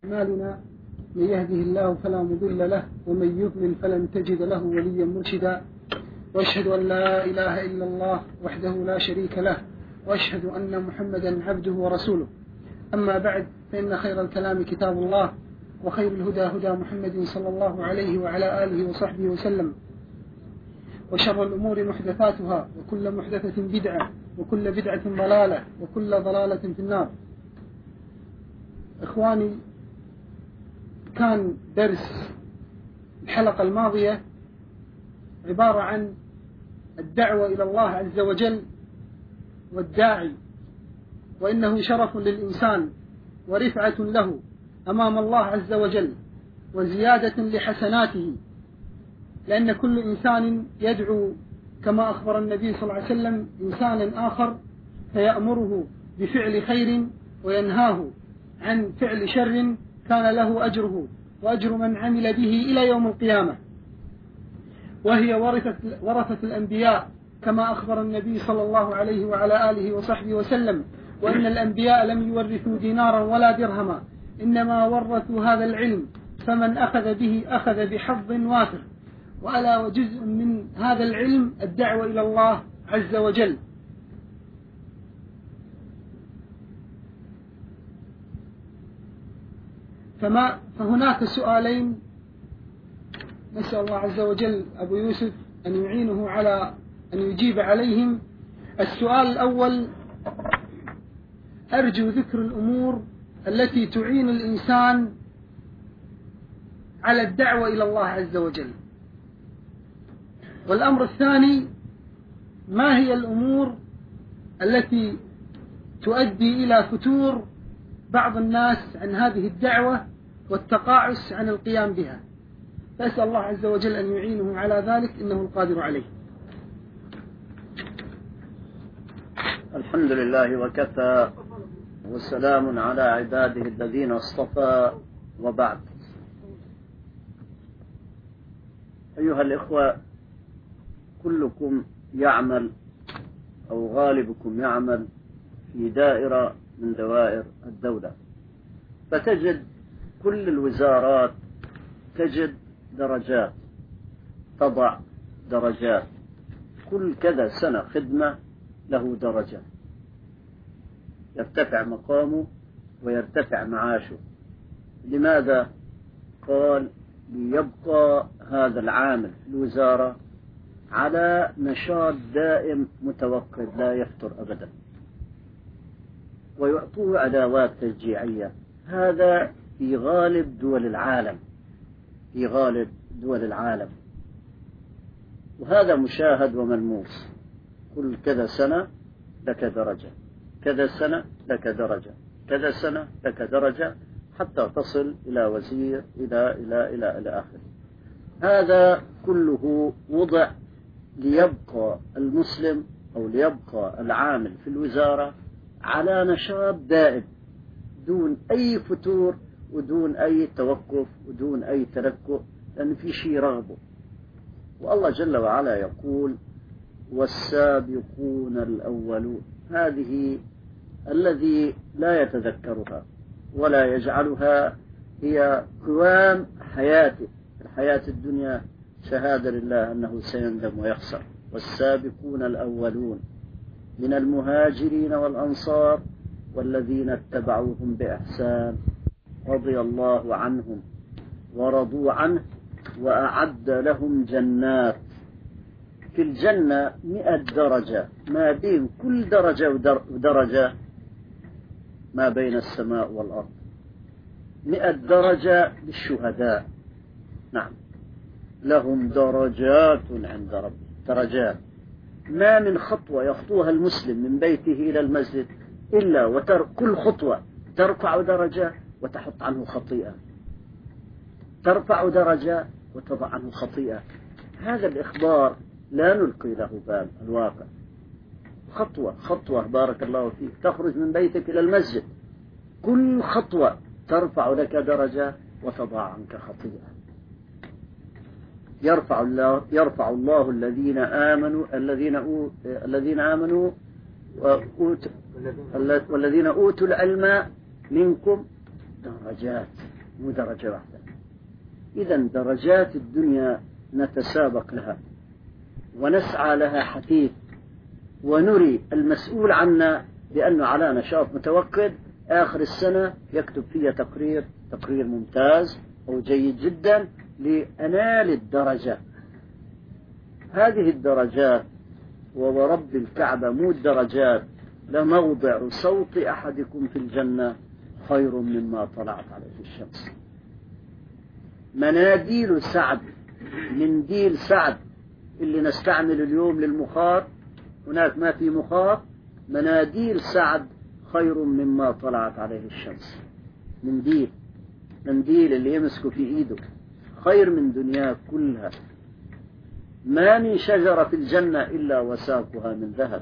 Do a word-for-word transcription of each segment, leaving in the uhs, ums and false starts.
أعمالنا من يهده الله فلا مضل له ومن يضلل فلن تجد له وليا مرشدا، وأشهد أن لا إله إلا الله وحده لا شريك له، وأشهد أن محمدا عبده ورسوله. أما بعد، فإن خير الكلام كتاب الله، وخير الهدى هدى محمد صلى الله عليه وعلى آله وصحبه وسلم، وشر الأمور محدثاتها، وكل محدثة بدعة، وكل بدعة ضلالة، وكل ضلالة في النار. إخواني، كان درس الحلقة الماضية عبارة عن الدعوة إلى الله عز وجل والداعي، وإنه شرف للإنسان ورفعة له أمام الله عز وجل وزيادة لحسناته، لأن كل إنسان يدعو كما أخبر النبي صلى الله عليه وسلم إنسانا آخر فيأمره بفعل خير وينهاه عن فعل شر كان له أجره وأجر من عمل به إلى يوم القيامة، وهي ورثة, ورثة الأنبياء كما أخبر النبي صلى الله عليه وعلى آله وصحبه وسلم، وإن الأنبياء لم يورثوا دينارا ولا درهما، إنما ورثوا هذا العلم، فمن أخذ به أخذ بحظ وافر. وألا وجزء من هذا العلم الدعوة إلى الله عز وجل. فما فهناك سؤالين نسأل الله عز وجل أبو يوسف أن يعينه على أن يجيب عليهم. السؤال الأول: أرجو ذكر الأمور التي تعين الإنسان على الدعوة إلى الله عز وجل. والأمر الثاني: ما هي الأمور التي تؤدي إلى فتور بعض الناس عن هذه الدعوة والتقاعس عن القيام بها؟ فأسأل الله عز وجل أن يعينه على ذلك، إنه القادر عليه. الحمد لله وكفى، وسلام على عباده الذين اصطفى، وبعد. أيها الإخوة، كلكم يعمل أو غالبكم يعمل في دائرة من دوائر الدولة، فتجد كل الوزارات تجد درجات، تضع درجات، كل كذا سنة خدمة له درجة، يرتفع مقامه ويرتفع معاشه. لماذا؟ قال: ليبقى هذا العامل في الوزارة على نشاط دائم متوقد لا يفتر أبدا، ويعطوه أدوات تشجيعية. هذا في غالب دول العالم، في غالب دول العالم، وهذا مشاهد وملموس. كل كذا سنة لك درجة، كذا سنة لك درجة، كذا سنة لك درجة، حتى تصل إلى وزير إلى إلى إلى إلى آخره. هذا كله وضع ليبقى المسلم أو ليبقى العامل في الوزارة على نشاط دائم دون أي فتور ودون أي توقف ودون أي تركه، لأن في شيء رغبه. والله جل وعلا يقول: والسابقون الأولون. هذه الذي لا يتذكرها ولا يجعلها هي قوام حياته الحياة الدنيا شهادة لله أنه سيندم ويخسر. والسابقون الأولون من المهاجرين والأنصار والذين اتبعوهم بإحسان رضي الله عنهم ورضوا عنه وأعد لهم جنات. في الجنة مئة درجة، ما بين كل درجة ودرجة ما بين السماء والأرض. مئة درجة للشهداء، نعم، لهم درجات عند ربهم، درجات. ما من خطوة يخطوها المسلم من بيته إلى المسجد إلا وتر كل خطوة ترفع درجة وتحط عنه خطيئة، ترفع درجة وتضع عنه خطيئة. هذا الإخبار لا نلقي له بال الواقع. خطوة خطوة بارك الله فيك، تخرج من بيتك إلى المسجد، كل خطوة ترفع لك درجة وتضع عنك خطيئة. يرفع الله يرفع الله الذين آمنوا الذين أو الذين آمنوا وأوتوا والذين أوتوا العلم منكم درجات. مو درجة واحدة. إذا درجات الدنيا نتسابق لها ونسعى لها حثيث، ونري المسؤول عنا بأنه على نشاط متوقد آخر السنة يكتب فيها تقرير تقرير ممتاز أو جيد جدا لأنال الدرجة. هذه الدرجات وورب الكعبة مو الدرجات لموضع صوت أحدكم في الجنة خير مما طلعت عليه الشمس. مناديل سعد، منديل سعد اللي نستعمل اليوم للمخاط، هناك ما في مخاط، مناديل سعد خير مما طلعت عليه الشمس. منديل منديل اللي يمسكه في ايده خير من دنيا كلها. ما من شجرة في الجنة إلا وساقها من ذهب.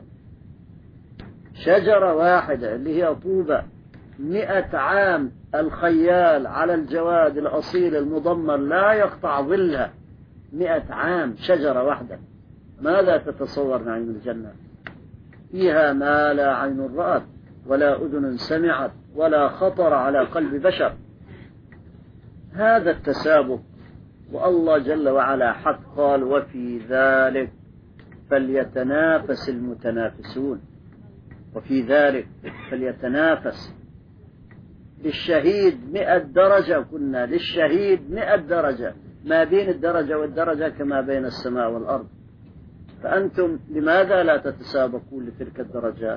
شجرة واحدة اللي هي طوبة مئة عام الخيال على الجواد الأصيل المضمر لا يقطع ظلها، مئة عام شجرة واحدة. ماذا تتصور نعيم الجنة؟ فيها ما لا عين رأت ولا أذن سمعت ولا خطر على قلب بشر. هذا التسابق، والله جل وعلا حق قال وفي ذلك فليتنافس المتنافسون. وفي ذلك فليتنافس. للشهيد مئة درجة، كنا للشهيد مئة درجة، ما بين الدرجة والدرجة كما بين السماء والأرض. فأنتم لماذا لا تتسابقون لتلك الدرجات؟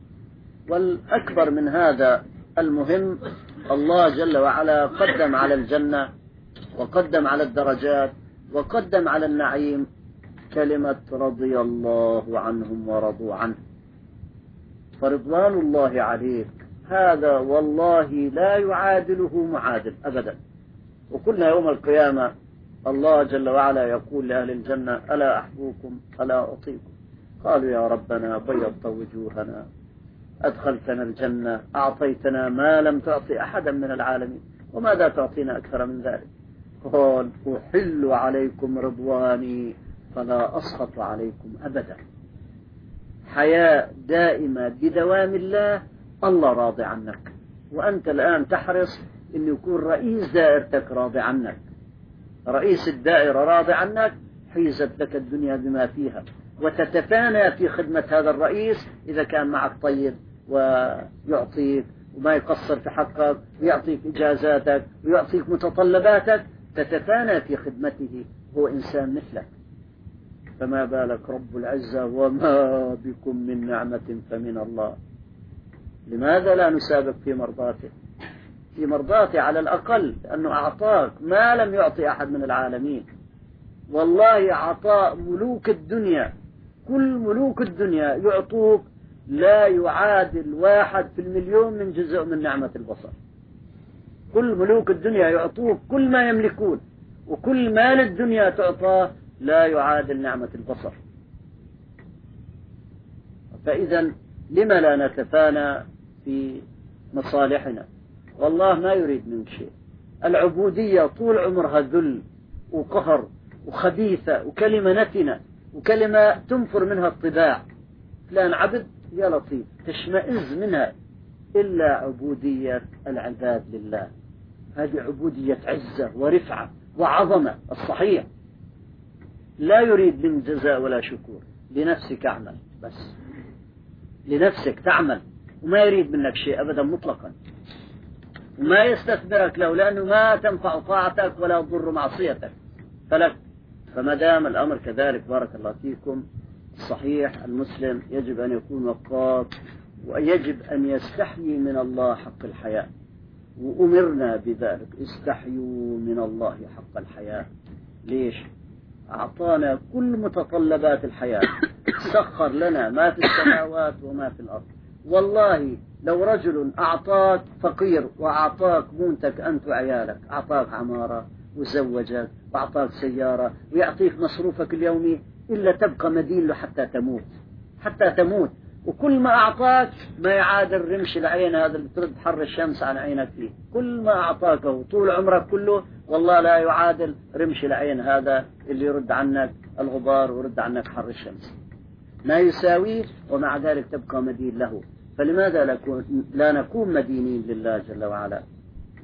والأكبر من هذا المهم، الله جل وعلا قدم على الجنة وقدم على الدرجات وقدم على النعيم كلمة رضي الله عنهم ورضوا عنه. فرضوان الله عليك هذا والله لا يعادله معادل أبدا. وكلنا يوم القيامة الله جل وعلا يقول لأهل الجنة ألا أحبوكم ألا أطيكم؟ قالوا يا ربنا بيضت وجوهنا، أدخلتنا الجنة، أعطيتنا ما لم تعطي أحدا من العالمين، وماذا تعطينا أكثر من ذلك؟ قال أحل عليكم رضواني فلا أسخط عليكم أبدا. حياة دائمة بدوام الله. الله راضي عنك، وأنت الآن تحرص أن يكون رئيس دائرتك راضي عنك، رئيس الدائرة راضي عنك، حيزت لك الدنيا بما فيها، وتتفانى في خدمة هذا الرئيس إذا كان معك طيب ويعطيك وما يقصر في حقك ويعطيك إجازاتك ويعطيك متطلباتك، تتفانى في خدمته، هو إنسان مثلك. فما بالك رب العزة وما بكم من نعمة فمن الله. لماذا لا نسابق في مرضاته؟ في مرضاته على الأقل، لأنه أعطاك ما لم يعطي أحد من العالمين. والله عطاء ملوك الدنيا، كل ملوك الدنيا يعطوك لا يعادل واحد في المليون من جزء من نعمة البصر. كل ملوك الدنيا يعطوك كل ما يملكون، وكل مال الدنيا تعطاه لا يعادل نعمة البصر. فإذا لما لا نتفانى في مصالحنا؟ والله ما يريد منك شيء. العبودية طول عمرها ذل وقهر وخبيثة وكلمة نتنة وكلمة تنفر منها الطباع. فلان عبد يا لطيف تشمئز منها، إلا عبودية العباد لله. هذه عبودية عزة ورفعة وعظمة الصحيح. لا يريد من جزاء ولا شكور. لنفسك أعمل، بس لنفسك تعمل، وما يريد منك شيء أبدا مطلقا، وما يستثمرك له، لأنه ما تنفع طاعتك ولا تضر معصيتك فلك. فما دام الأمر كذلك بارك الله فيكم، صحيح المسلم يجب أن يكون وقاف، ويجب أن يستحيي من الله حق الحياة، وأمرنا بذلك. استحيوا من الله حق الحياة. ليش؟ أعطانا كل متطلبات الحياة، سخر لنا ما في السماوات وما في الأرض. والله لو رجل أعطاك فقير وأعطاك مونتك أنت وعيالك، أعطاك عمارة وزوجك وأعطاك سيارة ويعطيك مصروفك اليومي، إلا تبقى مدين له حتى تموت، حتى تموت. وكل ما أعطاك ما يعادل رمش العين هذا اللي بترد حر الشمس عن عينك فيه. كل ما أعطاكه طول عمرك كله والله لا يعادل رمش العين هذا اللي يرد عنك الغبار ويرد عنك حر الشمس، ما يساويه، ومع ذلك تبقى مدين له. فلماذا لا نكون مدينين لله جل وعلا؟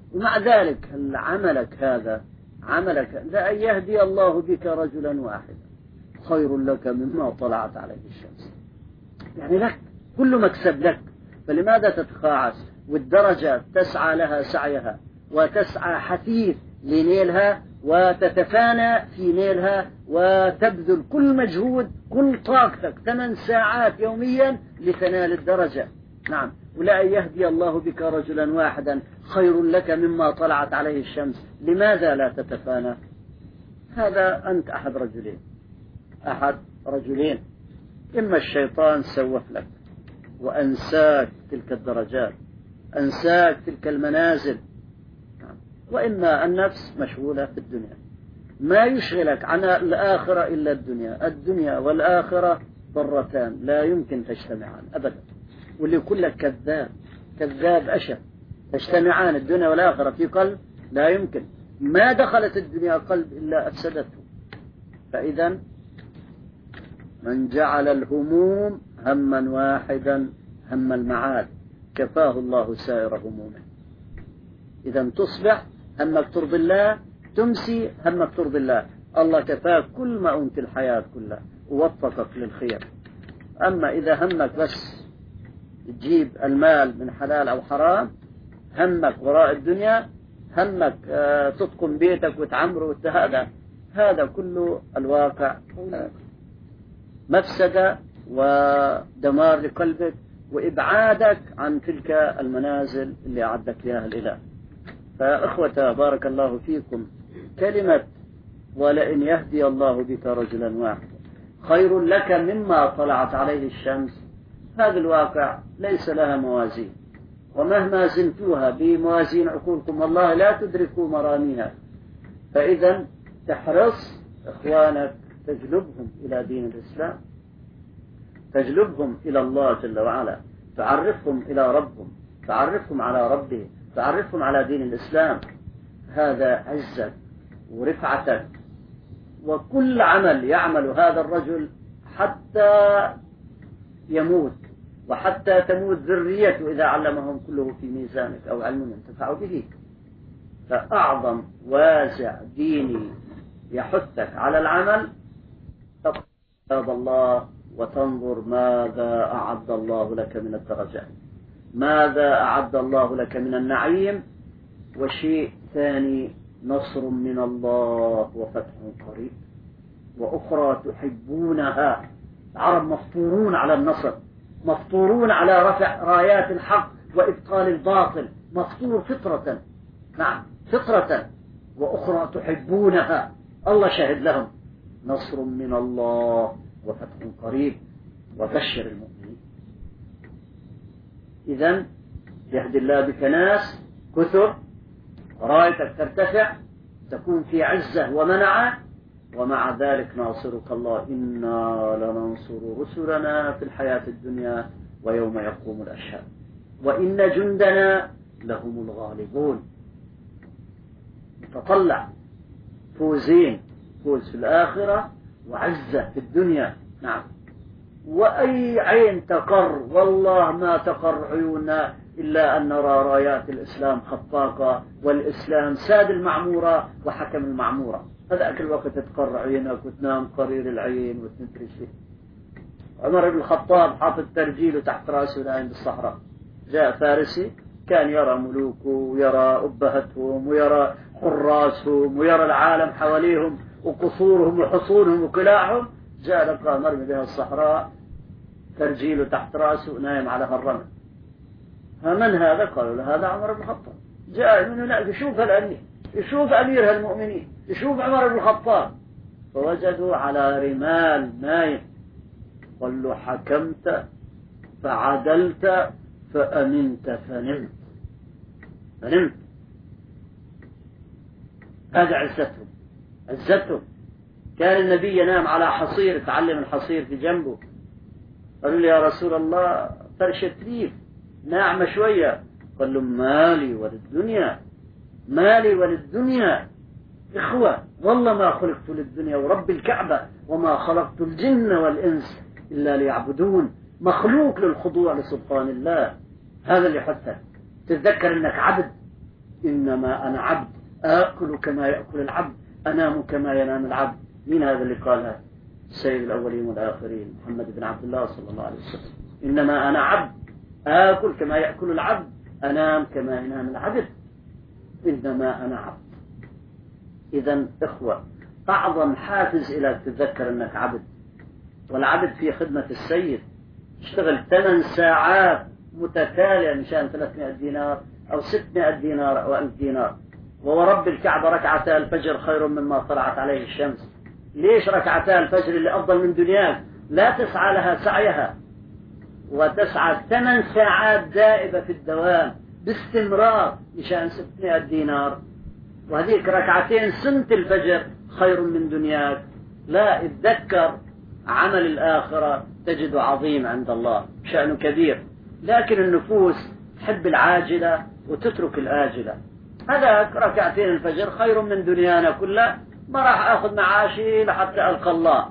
ومع ذلك هل عملك هذا عملك لأن يهدي الله بك رجلا واحدا خير لك مما طلعت عليه الشمس. يعني لك كل مكسب لك، فلماذا تتقاعس والدرجة تسعى لها سعيها وتسعى حثيث لنيلها وتتفانى في نيلها وتبذل كل مجهود كل طاقتك ثمان ساعات يوميا لتنال الدرجة؟ نعم. ولا يهدي الله بك رجلا واحدا خير لك مما طلعت عليه الشمس. لماذا لا تتفانى؟ هذا أنت أحد رجلين أحد رجلين إما الشيطان سوف لك وأنساك تلك الدرجات، أنساك تلك المنازل، وإما النفس مشغولة في الدنيا، ما يشغلك عن الآخرة إلا الدنيا. الدنيا والآخرة ضرتان لا يمكن تجتمعان أبدا، واللي كلك كذاب كذاب أشر. تجتمعان الدنيا والآخرة في قلب؟ لا يمكن. ما دخلت الدنيا قلب إلا أفسدته. فإذا من جعل الهموم هما واحدا هم المعاد كفاه الله سائر همومه. إذا تصبح همك ترضي الله، تمسي همك ترضي الله، الله كفاك كل ما أنت الحياة كلها ووفقك للخير. أما إذا همك بس تجيب المال من حلال أو حرام، همك وراء الدنيا، همك تتقن بيتك وتعمره وتهذا، هذا كله الواقع مفسدة ودمار لقلبك وإبعادك عن تلك المنازل اللي أعدك لها الإله. فأخوة بارك الله فيكم، كلمة ولئن يهدي الله بك رجلا واحدا خير لك مما طلعت عليه الشمس، هذا الواقع ليس لها موازين، ومهما زنتوها بموازين عقولكم والله لا تدركوا مراميها. فإذا تحرص إخوانك تجلبهم إلى دين الإسلام، تجلبهم إلى الله جل وعلا، تعرفهم إلى ربهم، تعرفهم على ربه، تعرفهم على دين الإسلام. هذا عزك ورفعتك. وكل عمل يعمل هذا الرجل حتى يموت وحتى تموت ذريته إذا علمهم كله في ميزانك أو علم ينتفع به. فأعظم واسع ديني يحثك على العمل، تقرب الله وتنظر ماذا أعد الله لك من الدرجات، ماذا أعد الله لك من النعيم. وشيء ثاني، نصر من الله وفتح قريب وأخرى تحبونها. العرب مفطورون على النصر، مفطورون على رفع رايات الحق وإبطال الباطل، مفطور فطرة. نعم فطرة. وأخرى تحبونها، الله شهد لهم، نصر من الله وفتح قريب وبشر المؤمنين. إذن يهدي الله بك ناس كثر، رايتك ترتفع، تكون في عزة ومنعة، ومع ذلك ناصرك الله. إنا لننصر رسلنا في الحياة الدنيا ويوم يقوم الأشهاد وإن جندنا لهم الغالبون. تطلع فوزين، فوز في الآخرة وعزة في الدنيا. نعم. وأي عين تقر، والله ما تقر عيوننا إلا أن نرى رايات الإسلام خفاقة، والإسلام ساد المعمورة وحكم المعمورة. هذاك الوقت تقر عينك وتنام قرير العين وتنتري شيء. عمر بن الخطاب حاطط ترجيله تحت رأسه نايم بالصحراء، جاء فارسي كان يرى ملوكه ويرى أبهتهم ويرى حراسهم ويرى العالم حواليهم وقصورهم وحصونهم وقلاعهم، جاء لقى مرمي بها الصحراء ترجيله تحت رأسه نايم على هالرمل. فمن هذا؟ قالوا له هذا عمر بن الخطاب. جاء من هناك يشوف الأمير، يشوف أمير المؤمنين، يشوف عمر بن الخطاب، فوجدوا على رمال نايم. قال له حكمت فعدلت فأمنت فنمت فنمت. هذا عزتهم، عزتهم. كان النبي ينام على حصير، تعلم الحصير في جنبه. قالوا لي يا رسول الله فرشة ريف ناعمة شوية. قال له مالي وللدنيا، مالي وللدنيا. إخوة والله ما خلقت للدنيا ورب الكعبة وما خلقت الجن والإنس إلا ليعبدون. مخلوق للخضوع لسلطان الله. هذا اللي حثك، تتذكر أنك عبد، إنما أنا عبد آكل كما يأكل العبد أنام كما ينام العبد. مين هذا اللي قالها؟ سيد الأولين والآخرين محمد بن عبد الله صلى الله عليه وسلم. إنما أنا عبد آكل كما يأكل العبد أنام كما ينام العبد. إنما أنا عبد. إذا إخوة، أعظم حافز إلى تتذكر أنك عبد، والعبد في خدمة السيد. اشتغل ثمان ساعات متتالية مشان ثلاثمائة دينار أو ستمائة دينار أو ألف دينار. وورب الكعبة ركعتا الفجر خير مما طلعت عليه الشمس. ليش ركعتا الفجر اللي أفضل من دنياك؟ لا تسعى لها سعيها، وتسعى ثمان ساعات دائبة في الدوام باستمرار مشان ستمائة دينار. وهذيك ركعتين سنة الفجر خير من دنياك. لا، اتذكر عمل الآخرة تجد عظيم عند الله، شأنه كبير. لكن النفوس تحب العاجلة وتترك الآجلة. هذا ركعتين الفجر خير من دنيانا كلها، ما راح أخذ معاشي لحتى ألقى الله.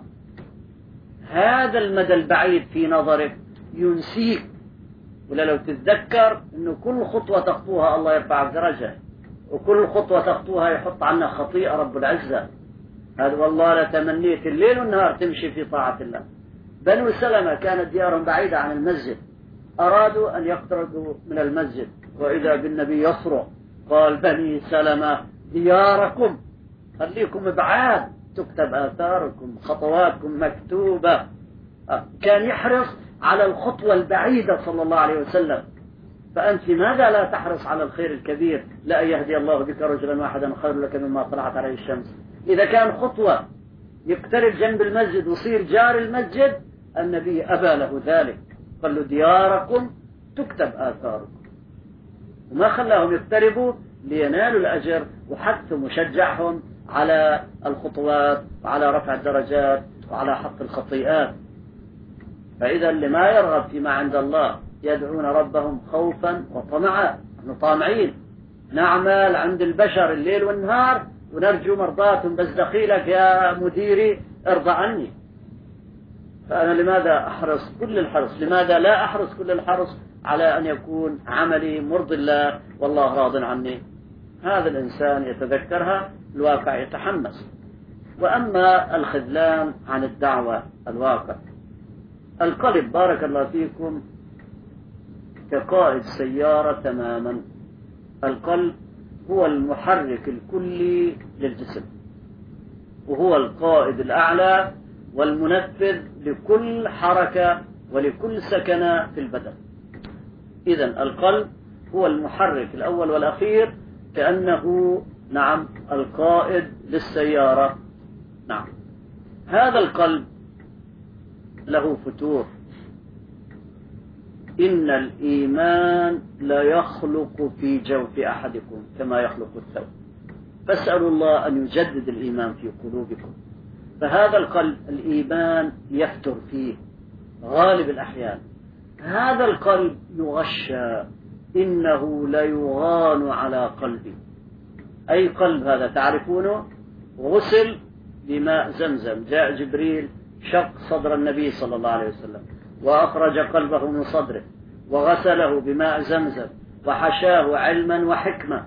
هذا المدى البعيد في نظرك ينسيك. ولا لو تتذكر أنه كل خطوة تخطوها الله يرفعك درجة، وكل خطوة تخطوها يحط عنا خطيئة رب العزة. هذا والله لتمنيت الليل والنهار تمشي في طاعة الله. بنو سلمة كانت ديارهم بعيدة عن المسجد، أرادوا أن يقتربوا من المسجد، وإذا بالنبي يصرخ قال بني سلمة دياركم خليكم بعاد تكتب آثاركم خطواتكم مكتوبة. كان يحرص على الخطوة البعيدة صلى الله عليه وسلم. فأنت ماذا لا تحرص على الخير الكبير؟ لا يهدي الله بك رجلا واحدا خير لك مما طلعت عليه الشمس. إذا كان خطوة يقترب جنب المسجد ويصير جار المسجد، النبي أبى له ذلك، قال له دياركم تكتب آثاركم. وما خلاهم يقتربوا لينالوا الأجر، وحثهم وشجعهم على الخطوات وعلى رفع الدرجات وعلى حق الخطيئات. فإذا اللي ما يرغب فيما عند الله يدعون ربهم خوفا وطمعا. نحن طامعين نعمل عند البشر الليل والنهار ونرجو مرضاتهم، بس دخيلك يا مديري ارضى عني. فأنا لماذا أحرص كل الحرص؟ لماذا لا أحرص كل الحرص على أن يكون عملي مرضي الله والله راض عني؟ هذا الإنسان يتذكرها، الواقع يتحمس. وأما الخذلان عن الدعوة الواقع، القلب بارك الله فيكم كقائد سيارة تماما. القلب هو المحرك الكلي للجسم، وهو القائد الأعلى والمنفذ لكل حركة ولكل سكنة في البدن. إذن القلب هو المحرك الأول والأخير، كأنه نعم القائد للسيارة. نعم، هذا القلب له فتور. إن الإيمان لا يخلق في جوف أحدكم كما يخلق الثوب، فاسألوا الله أن يجدد الإيمان في قلوبكم. فهذا القلب الإيمان يفتر فيه غالب الأحيان. هذا القلب يغشى، إنه ليغان على قلبي. أي قلب هذا تعرفونه؟ غسل بماء زمزم. جاء جبريل شق صدر النبي صلى الله عليه وسلم وأخرج قلبه من صدره وغسله بماء زمزم وحشاه علما وحكمة.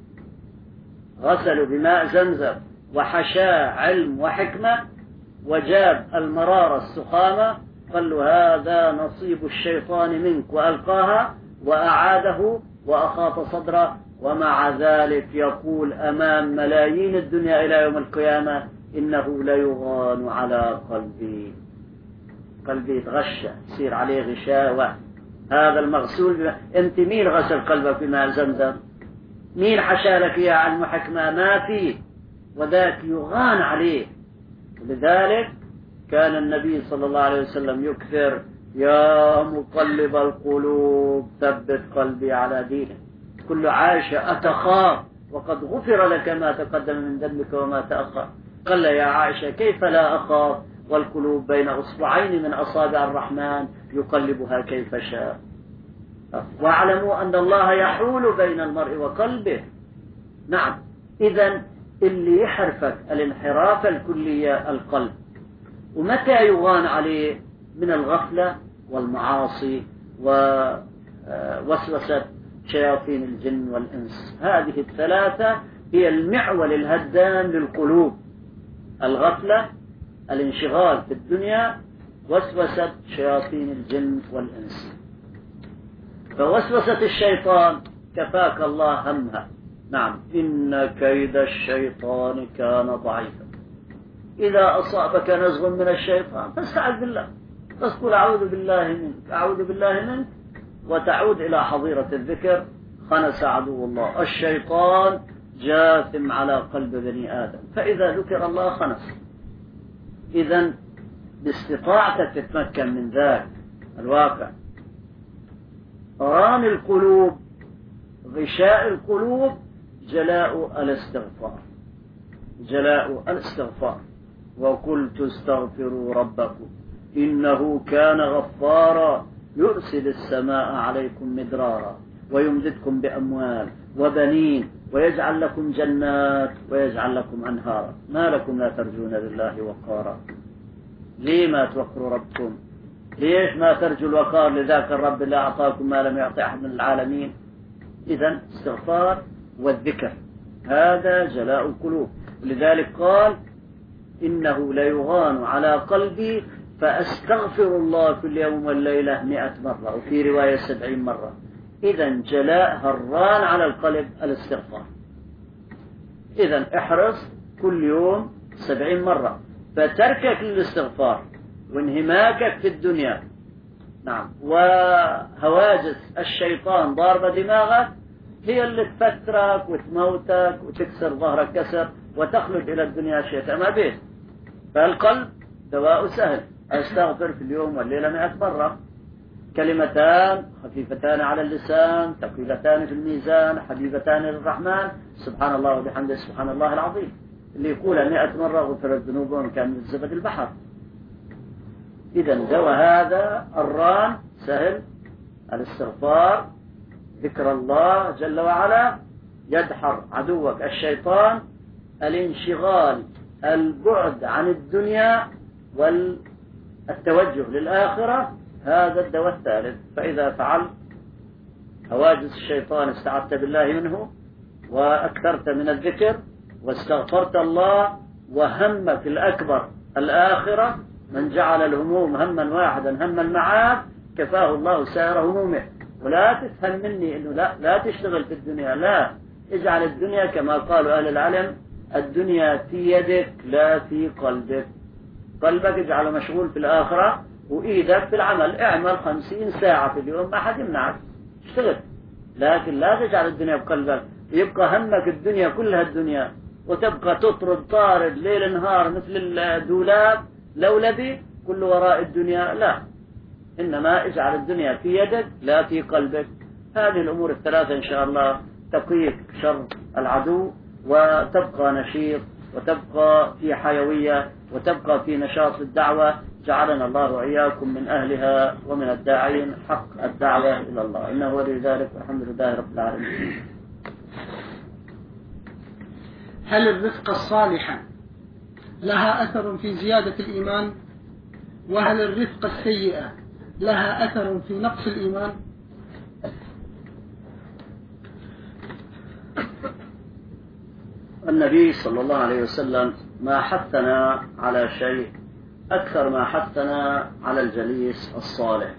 غسلوا بماء زمزم وحشاه علم وحكمة، وجاب المرارة السخامة قال له هذا نصيب الشيطان منك، وألقاها وأعاده وأخاط صدره. ومع ذلك يقول أمام ملايين الدنيا إلى يوم القيامة إنه ليغان على قلبي. قلبي يتغشى، يصير عليه غشاوة. هذا المغسول بما... أنت مين غسل قلبك بماء زمزم؟ مين حشالك يا علم حكمة؟ ما فيه. وذاك يغان عليه. لذلك كان النبي صلى الله عليه وسلم يكثر يا مقلب القلوب ثبت قلبي على دينك. كل عائشة أتخاف وقد غفر لك ما تقدم من ذنبك وما تأخر. قال يا عائشة كيف لا أخاف والقلوب بين أصبعين من أصابع الرحمن يقلبها كيف شاء. واعلموا أن الله يحول بين المرء وقلبه. نعم، إذن اللي يحرفك الانحراف الكلية القلب. ومتى يغان عليه؟ من الغفلة والمعاصي ووسوسة شياطين الجن والإنس. هذه الثلاثة هي المعول الهدام للقلوب: الغفلة، الانشغال في الدنيا، وسوسة شياطين الجن والإنس. فوسوسة الشيطان كفاك الله همها. نعم، إن كيد الشيطان كان ضعيفا. إذا أصابك نزغ من الشيطان فاستعذ بالله، تقول أعوذ بالله منك أعوذ بالله منك، وتعود إلى حظيرة الذكر: خنس عدو الله الشيطان جاثم على قلب بني آدم، فإذا ذكر الله خنس. إذن باستطاعتك تتمكن من ذاك الواقع. ران القلوب، غشاء القلوب، جلاء الاستغفار، جلاء الاستغفار. وقلت استغفروا ربكم إنه كان غفارا يرسل السماء عليكم مدرارا ويمددكم بأموال وبنين ويجعل لكم جنات ويجعل لكم أنهارا ما لكم لا ترجون لله وقارا. ليه ما توقروا ربكم؟ ليش ما ترجوا الوقار لذاك الرب اللي أعطاكم ما لم يعطي أحد من العالمين؟ إذن استغفار والذكر هذا جلاء القلوب. لذلك قال: إنه ليغان على قلبي فأستغفر الله كل يوم والليلة مئة مرة، وفي رواية سبعين مرة. إذن جلاء هران على القلب الاستغفار. إذن احرص كل يوم سبعين مرة. فتركك للاستغفار وانهماكك في الدنيا، نعم، وهواجس الشيطان ضاربة دماغك هي اللي تفترك وتموتك وتكسر ظهرك كسر وتخلد إلى الدنيا شيء ما بيه. فالقلب دواء سهل: أستغفر في اليوم والليلة مئة مرة، كلمتان خفيفتان على اللسان ثقيلتان في الميزان حبيبتان للرحمن، سبحان الله وبحمده سبحان الله العظيم. اللي يقولها مئة مرة غفرت ذنوبهم كان من زبد البحر. إذا دواء هذا الران سهل: الاستغفار، ذكر الله جل وعلا، يدحر عدوك الشيطان، الانشغال، البعد عن الدنيا والتوجه للآخرة، هذا الدواء الثالث. فإذا فعلت هواجس الشيطان استعذت بالله منه وأكثرت من الذكر واستغفرت الله وهمك الأكبر الآخرة، من جعل الهموم هما واحدا هم المعاد كفاه الله سائر همومه. ولا تفهم مني إنه لا لا تشتغل في الدنيا، لا، اجعل الدنيا كما قالوا أهل العلم: الدنيا في يدك لا في قلبك. قلبك اجعله مشغول في الآخرة وإيدك في العمل. اعمل خمسين ساعة في اليوم ما حد يمنعك، اشتغل، لكن لا تجعل الدنيا بقلبك. يبقى همك الدنيا كلها الدنيا، وتبقى تطرد طارد ليل نهار مثل الدولاب لولبي كل وراء الدنيا. لا، إنما اجعل الدنيا في يدك لا في قلبك. هذه الأمور الثلاثة إن شاء الله تقيك شر العدو، وتبقى نشيط، وتبقى في حيوية، وتبقى في نشاط الدعوة. جعلنا الله وإياكم من أهلها ومن الداعين حق الدعوة إلى الله، إنه ولي ذلك والحمد لله رب العالمين. هل الرفقة الصالحة لها أثر في زيادة الإيمان؟ وهل الرفقة السيئة لها أثر في نقص الإيمان؟ النبي صلى الله عليه وسلم ما حثنا على شيء أكثر ما حثنا على الجليس الصالح،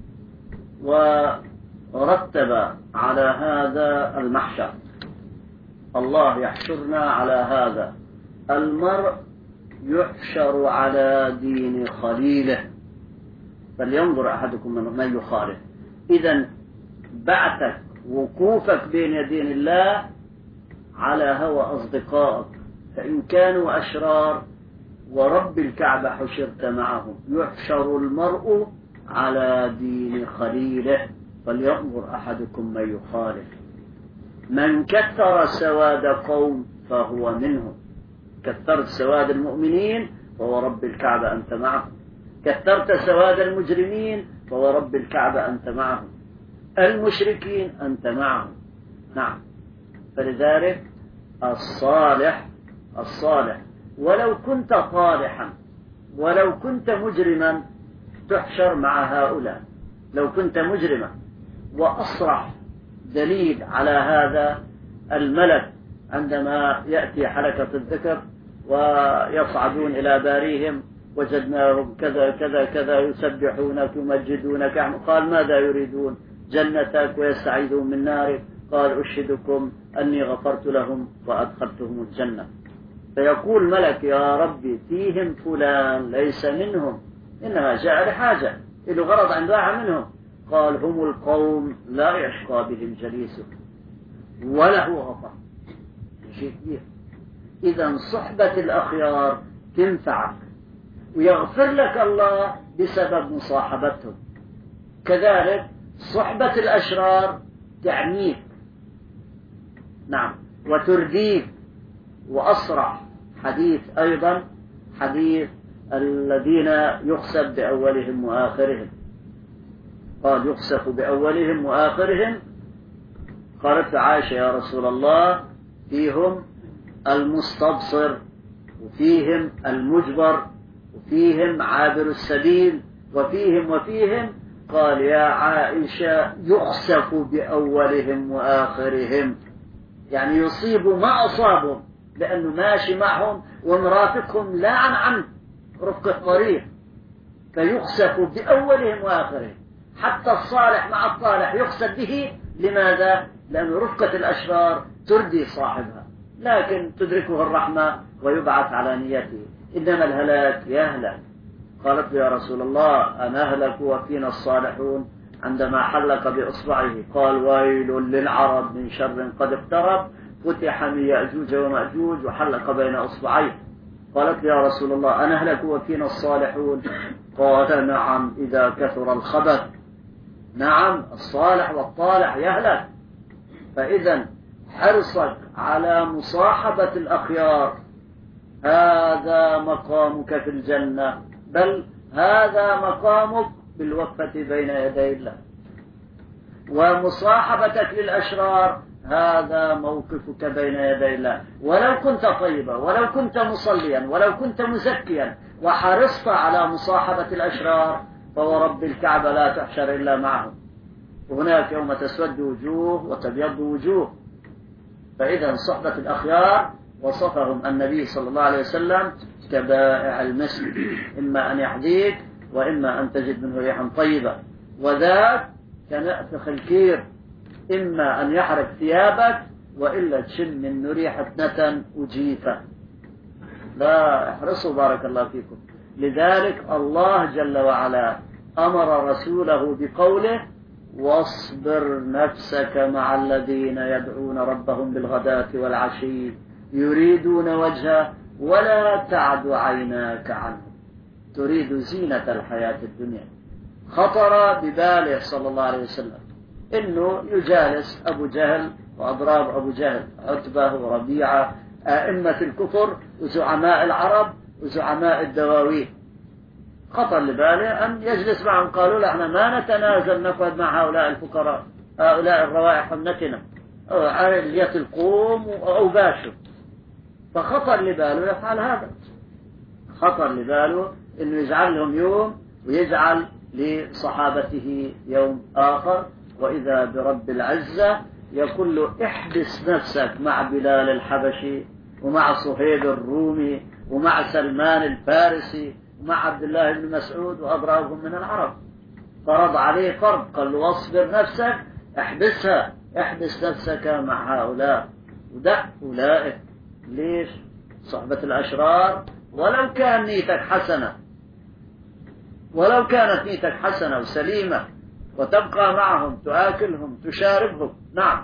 ورتب على هذا المحشر. الله يحشرنا على هذا. المرء يحشر على دين خليله، فلينظر أحدكم من يخالف. إذن بعثك وقوفك بين يدين الله على هوى أصدقائك، فإن كانوا أشرار ورب الكعبة حشرت معهم. يحشر المرء على دين خليله، فلينظر أحدكم من يخالف. من كثر سواد قوم فهو منهم. كثرت سواد المؤمنين فهو رب الكعبة أنت معهم، كثرت سواد المجرمين فهو رب الكعبة أنت معهم، المشركين أنت معهم. نعم، فلذلك الصالح الصالح ولو كنت صالحا ولو كنت مجرما تحشر مع هؤلاء. لو كنت مجرما وأصرح دليل على هذا الملك عندما يأتي حلقة الذكر ويصعدون إلى باريهم وجدناهم كذا كذا كذا يسبحونك يمجدونك، قال ماذا يريدون؟ جنتك ويستعيذون من نارك. قال أشهدكم أني غفرت لهم وأدخلتهم الجنة. فيقول ملك يا ربي فيهم فلان ليس منهم، إنما جاء لحاجة إله غرض عند واحد منهم. قال هم القوم لا يشقى بهم جليسك وله غفر. شيء كبير. إذا صحبة الأخيار تنفعك ويغفر لك الله بسبب مصاحبتهم. كذلك صحبة الأشرار تعميك، نعم، وترديك. وأصرح حديث أيضا حديث الذين يخسف بأولهم وآخرهم. قال يخسف بأولهم وآخرهم. قالت عائشة يا رسول الله فيهم المستبصر وفيهم المجبر وفيهم عابر السبيل وفيهم وفيهم. قال يا عائشة يخسف بأولهم وآخرهم، يعني يصيب ما أصابهم لأنه ماشي معهم ومرافقهم لا عن عن رفقة طريق، فيخسف بأولهم وآخرهم. حتى الصالح مع الطالح يخسف به. لماذا؟ لأن رفقة الأشرار تردي صاحبها، لكن تدركه الرحمة ويبعث على نيته. إنما الهلاك يهلك. قالت يا رسول الله أنا أهلك وفينا الصالحون. عندما حلق بإصبعه قال ويل للعرب من شر قد اقترب، فتح من يأجوج ومأجوج وحلق بين أصبعيه. قالت يا رسول الله أنا أهلك وفينا الصالحون. قال نعم إذا كثر الخبث. نعم الصالح والطالح يهلك. فإذا حرصك على مصاحبة الأخيار هذا مقامك في الجنة، بل هذا مقامك بالوقفة بين يدي الله. ومصاحبتك للأشرار هذا موقفك بين يدي الله. ولو كنت طيبا ولو كنت مصليا ولو كنت مزكيا وحرصت على مصاحبة الأشرار فورب الكعبة لا تحشر إلا معهم. وهناك يوم تسود وجوه وتبيض وجوه. فإذا صحبة الأخيار وصفهم النبي صلى الله عليه وسلم كبائع المسك، إما أن يحذيك وإما أن تجد منه ريحا طيبة. وذاك كنأفخ الكير، إما أن يحرق ثيابك وإلا تشم من ريحة نتن وجيفة. لا احرصوا بارك الله فيكم. لذلك الله جل وعلا أمر رسوله بقوله واصبر نفسك مع الذين يدعون ربهم بالغداة والعشي يريدون وجهه ولا تعد عيناك عنهم تريد زينة الحياة الدنيا. خطر بباله صلى الله عليه وسلم إنه يجالس أبو جهل وأضراب أبو جهل، عتبة وربيعة، أئمة الكفر وزعماء العرب وزعماء الدواوين. خطر لباله أن يجلس معهم. قالوا له احنا ما نتنازل نقعد مع هؤلاء الفقراء، هؤلاء الروائح النتنة عائلية القوم أو باشر. فخطر لباله يفعل هذا. خطر لباله أنه يجعل لهم يوم ويجعل لصحابته يوم آخر. وإذا برب العزة يقول له احبس نفسك مع بلال الحبشي ومع صهيب الرومي ومع سلمان الفارسي ومع عبد الله بن مسعود وأضرابهم من العرب. فرض عليه فرض، قال له واصبر نفسك، احبسها، احبس نفسك مع هؤلاء ودع أولئك. ليش؟ صحبة الأشرار ولو كان نيتك حسنة، ولو كانت نيتك حسنة وسليمة وتبقى معهم تآكلهم تشاربهم، نعم،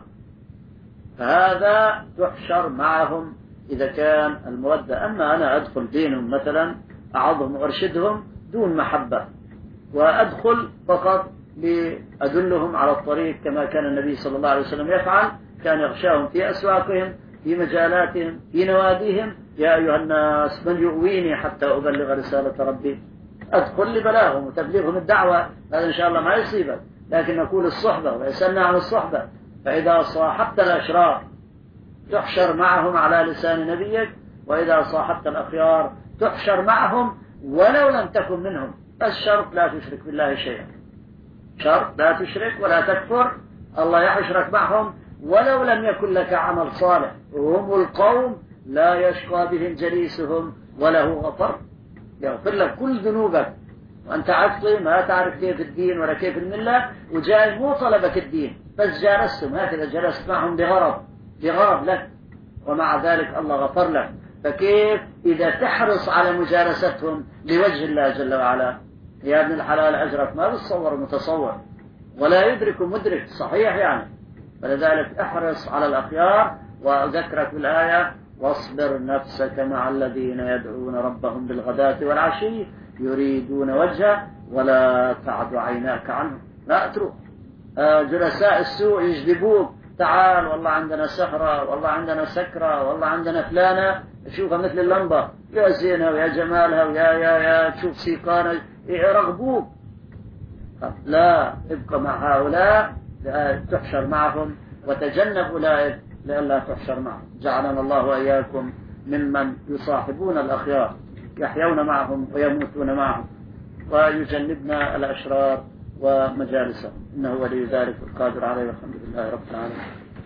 فهذا تحشر معهم إذا كان المودة. أما أنا أدخل بينهم مثلا أعظهم وأرشدهم دون محبة، وأدخل فقط لأدلهم على الطريق كما كان النبي صلى الله عليه وسلم يفعل. كان يغشاهم في أسواقهم، في مجالاتهم، في نواديهم: يا أيها الناس من يؤويني حتى أبلغ رسالة ربي. أدخل لبلاغهم وتبليغهم الدعوة، هذا إن شاء الله ما يصيبك. لكن نقول الصحبة ويسألنا عن الصحبة. فإذا صاحبت الأشرار تحشر معهم على لسان نبيك، وإذا صاحبت الأخيار تحشر معهم ولو لم تكن منهم. الشرط لا تشرك بالله شيئا، شرط لا تشرك ولا تكفر. الله يحشرك معهم ولو لم يكن لك عمل صالح. وهم القوم لا يشقى بهم جليسهم وله غفر، يغفر لك كل ذنوبك وأنت عصي ما تعرف كيف الدين ولا كيف الملة، وجاي مو طلبك الدين بس جالستهم هكذا، جلست معهم بغرض بغرض لك، ومع ذلك الله غفر لك. فكيف إذا تحرص على مجالستهم لوجه الله جل وعلا؟ يا ابن الحلال أجرك ما بالصور متصور ولا يدرك مدرك صحيح يعني. فلذلك احرص على الأخيار. وأذكرك بالآية واصبر نفسك مع الذين يدعون ربهم بالغداة والعشي يريدون وجهه ولا تعد عيناك عنهم. لا تروح جلساء السوء يجذبوك، تعال والله عندنا سهرة، والله عندنا سكرة، والله عندنا فلانة، شوفها مثل اللمبة، يا زينها ويا جمالها ويا يا يا تشوف سيقانة، يرغبوك. لا، ابقى مع هؤلاء تحشر معهم، وتجنب أولئك لئلا تحشر معهم. جعلنا الله وإياكم ممن يصاحبون الأخيار يحيون معهم ويموتون معهم، ويجنبنا الأشرار ومجالسهم، إنه ولي ذلك القادر عليه، والحمد لله رب العالمين.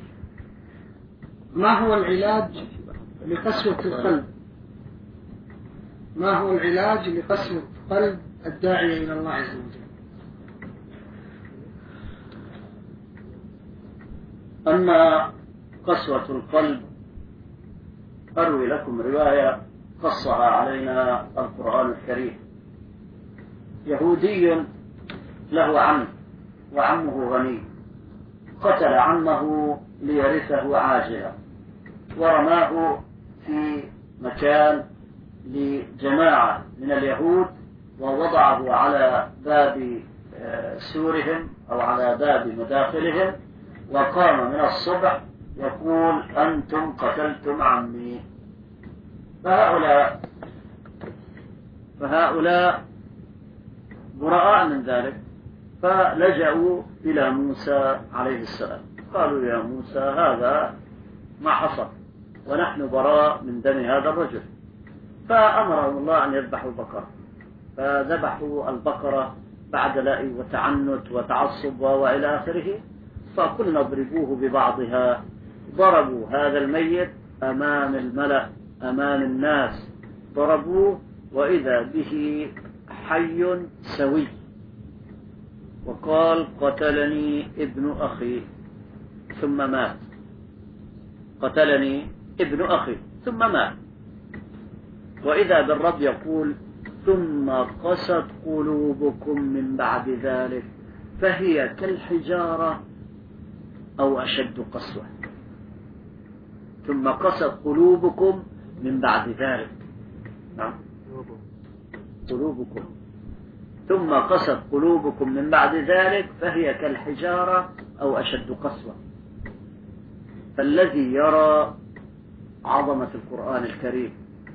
ما هو العلاج لقسوة القلب؟ ما هو العلاج لقسوة قلب الداعية إلى الله عز وجل؟ أما قسوة القلب أروي لكم رواية قصها علينا القرآن الكريم. يهودي له عم وعمه غني، قتل عمه ليرثه عاجلا، ورماه في مكان لجماعة من اليهود، ووضعه على باب سورهم أو على باب مداخلهم، وقام من الصبح يقول أنتم قتلتم عمي. فهؤلاء فهؤلاء براء من ذلك، فلجأوا إلى موسى عليه السلام، قالوا يا موسى هذا ما حصل ونحن براء من دم هذا الرجل. فأمرهم الله أن يذبحوا البقرة، فذبحوا البقرة بعد لأي وتعنت وتعصب وإلى آخره. فقلنا اضربوه ببعضها، ضربوا هذا الميت أمام الملأ أمام الناس، ضربوه وإذا به حي سوي، وقال قتلني ابن أخي ثم مات، قتلني ابن أخي ثم مات. وإذا بالرب يقول ثم قست قلوبكم من بعد ذلك فهي كالحجارة أو أشد قسوة. ثم قست قلوبكم من بعد ذلك، نعم قلوبكم، ثم قست قلوبكم من بعد ذلك فهي كالحجارة أو أشد قسوة. فالذي يرى عظمة القرآن الكريم،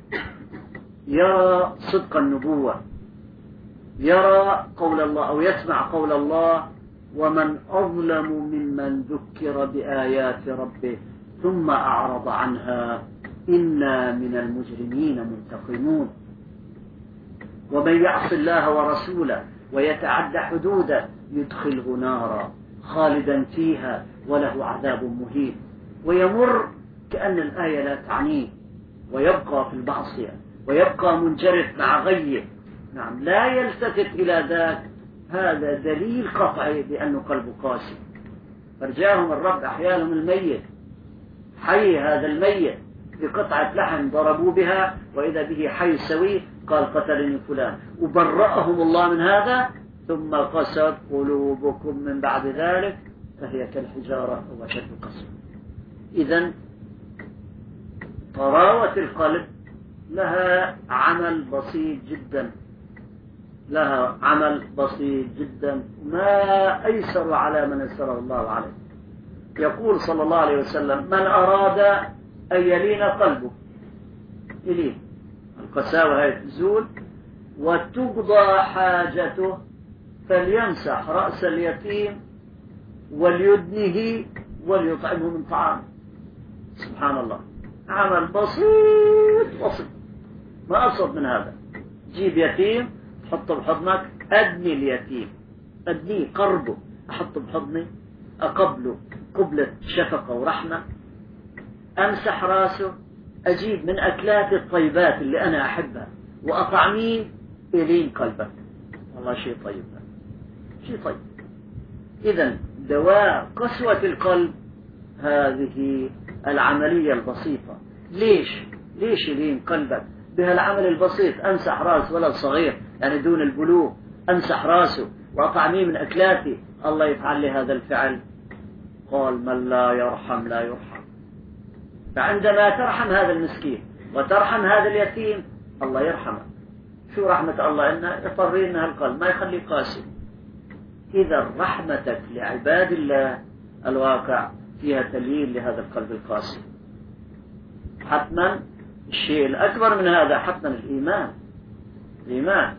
يرى صدق النبوة، يرى قول الله أو يسمع قول الله ومن أظلم ممن ذكر بآيات ربه ثم أعرض عنها إنا من المجرمين منتقمون. ومن يعص الله ورسوله ويتعدى حدوده يدخله نارا خالدا فيها وله عذاب مهين. ويمر كأن الآية لا تعنيه، ويبقى في المعصية ويبقى منجرف مع غيه، نعم لا يلتفت إلى ذاك. هذا دليل قطعي بأنه قلبه قاسي. فرجاهم الرب أحيالهم الميت حي، هذا الميت بقطعة لحم ضربوا بها وإذا به حي سوي، قال قتلني فلان، وبرأهم الله من هذا. ثم قست قلوبكم من بعد ذلك فهي كالحجارة وأشد قسوة. إذن طراوة القلب لها عمل بسيط جدا، لها عمل بسيط جدا ما أيسر على من يسره الله عليه. يقول صلى الله عليه وسلم من أراد أن يلين قلبه يلين، القساوة هي تزول، وتقضى حاجته فليمسح رأس اليتيم وليدنه وليطعمه من طعام. سبحان الله، عمل بسيط بسيط ما أبسط من هذا. جيب يتيم تحطه بحضنك، أدني اليتيم، أدنيه قربه، أحطه بحضني أقبله قبلة شفقة ورحمة، أمسح راسه، أجيب من أكلات الطيبات اللي أنا أحبها وأطعميه، إلين قلبك. والله شيء طيب، شيء طيب. إذن دواء قسوة القلب هذه العملية البسيطة. ليش ليش يلين قلبك بهالعمل البسيط؟ أمسح راس ولد صغير يعني دون البلوغ، أمسح راسه وأطعميه من أكلاتي، الله يفعل لي هذا الفعل. قال من لا يرحم لا يرحم. فعندما ترحم هذا المسكين وترحم هذا اليتيم، الله يرحمه. شو رحمة الله؟ إنه يطرين هالقلب ما يخلي قاسي. إذا رحمتك لعباد الله الواقع فيها تليين لهذا القلب القاسي. حتما الشيء الأكبر من هذا حتما الإيمان. الإيمان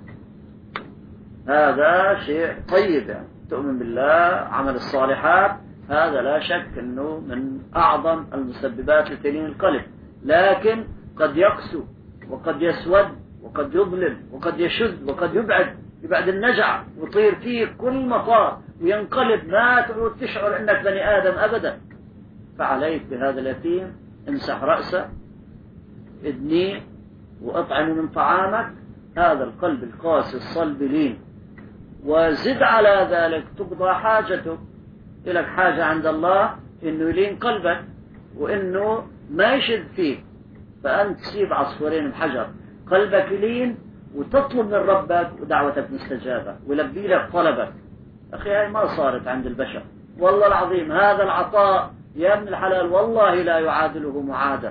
هذا شيء طيب، يعني تؤمن بالله، عمل الصالحات، هذا لا شك أنه من أعظم المسببات لتليين القلب. لكن قد يقسو وقد يسود وقد يظلم وقد يشد وقد يبعد، يبعد النجع ويطير فيه كل مطار وينقلب، ما تعود تشعر أنك بني آدم أبدا. فعليك بهذا اليتيم، امسح رأسه، ادنيه وأطعمه من طعامك، هذا القلب القاسي الصلب لين. وزد على ذلك تقضى حاجتك، لك حاجة عند الله إنه يلين قلبك وإنه ما يشد فيك، فأنت تسيب عصفورين بحجر، قلبك يلين وتطلب من ربك ودعوتك مستجابة ويلبي لك طلبك. أخي هاي ما صارت عند البشر، والله العظيم هذا العطاء يا ابن الحلال والله لا يعادله معادل.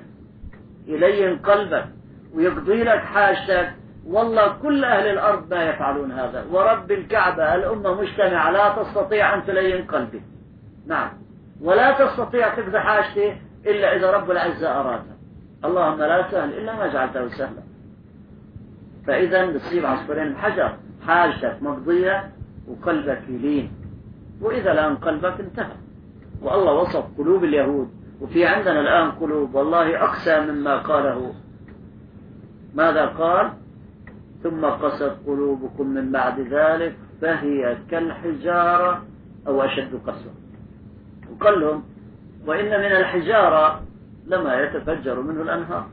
يلين قلبك ويقضي لك حاجتك، والله كل أهل الأرض ما يفعلون هذا. ورب الكعبة الأمة مجتمعة لا تستطيع أن تلين قلبي، نعم، ولا تستطيع تقضي حاجتي إلا إذا رب العزة أرادها. اللهم لا سهل إلا ما جعلته سهلا. فإذا بتصيب عصفورين بحجر، حاجتك مقضية وقلبك يلين، وإذا لان قلبك انتهى. والله وصف قلوب اليهود، وفي عندنا الآن قلوب والله أقسى مما قاله. ماذا قال؟ ثم قست قلوبكم من بعد ذلك فهي كالحجارة أو أشد قسوة. وقال لهم وإن من الحجارة لما يتفجر منه الأنهار،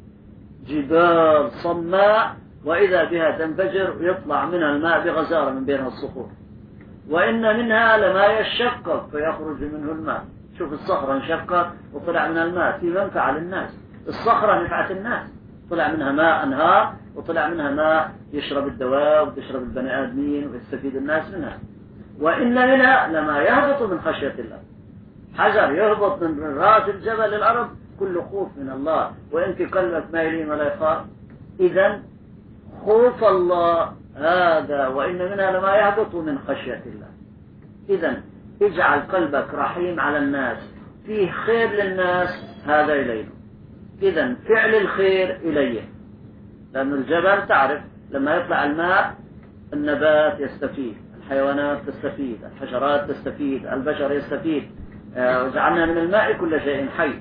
جبال صماء وإذا بها تنفجر ويطلع منها الماء بغزارة من بينها الصخور، وإن منها لما يشقق فيخرج منه الماء. شوف الصخرة انشقت وطلع منها الماء، في منفعة للناس. الصخرة نفعت الناس، طلع منها ماء أنهار وطلع منها ماء يشرب الدواب وتشرب البني آدمين ويستفيد الناس منها. وإن منها لما يهبط من خشية الله، حجر يهبط من رأس الجبل للأرض كل خوف من الله، وإنك قلبك ما يلين ولا يخاف. إذن خوف الله هذا، وإن منها لما يهبط من خشية الله. إذن اجعل قلبك رحيم على الناس، فيه خير للناس، هذا إليه. إذن فعل الخير إليه، لأن الجبل تعرف لما يطلع الماء النبات يستفيد، الحيوانات تستفيد، الحشرات تستفيد، البشر يستفيد. وجعلنا من الماء كل شيء حي.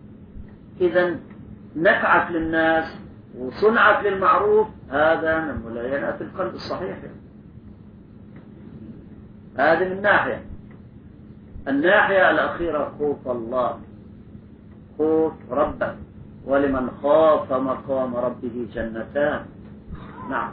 إذن نفعك للناس وصنعك للمعروف هذا من ملاينات القلب الصحيح. هذه من ناحية. الناحية الأخيرة خوف الله، خوف ربك. ولمن خاف مقام ربه جنتان، نعم.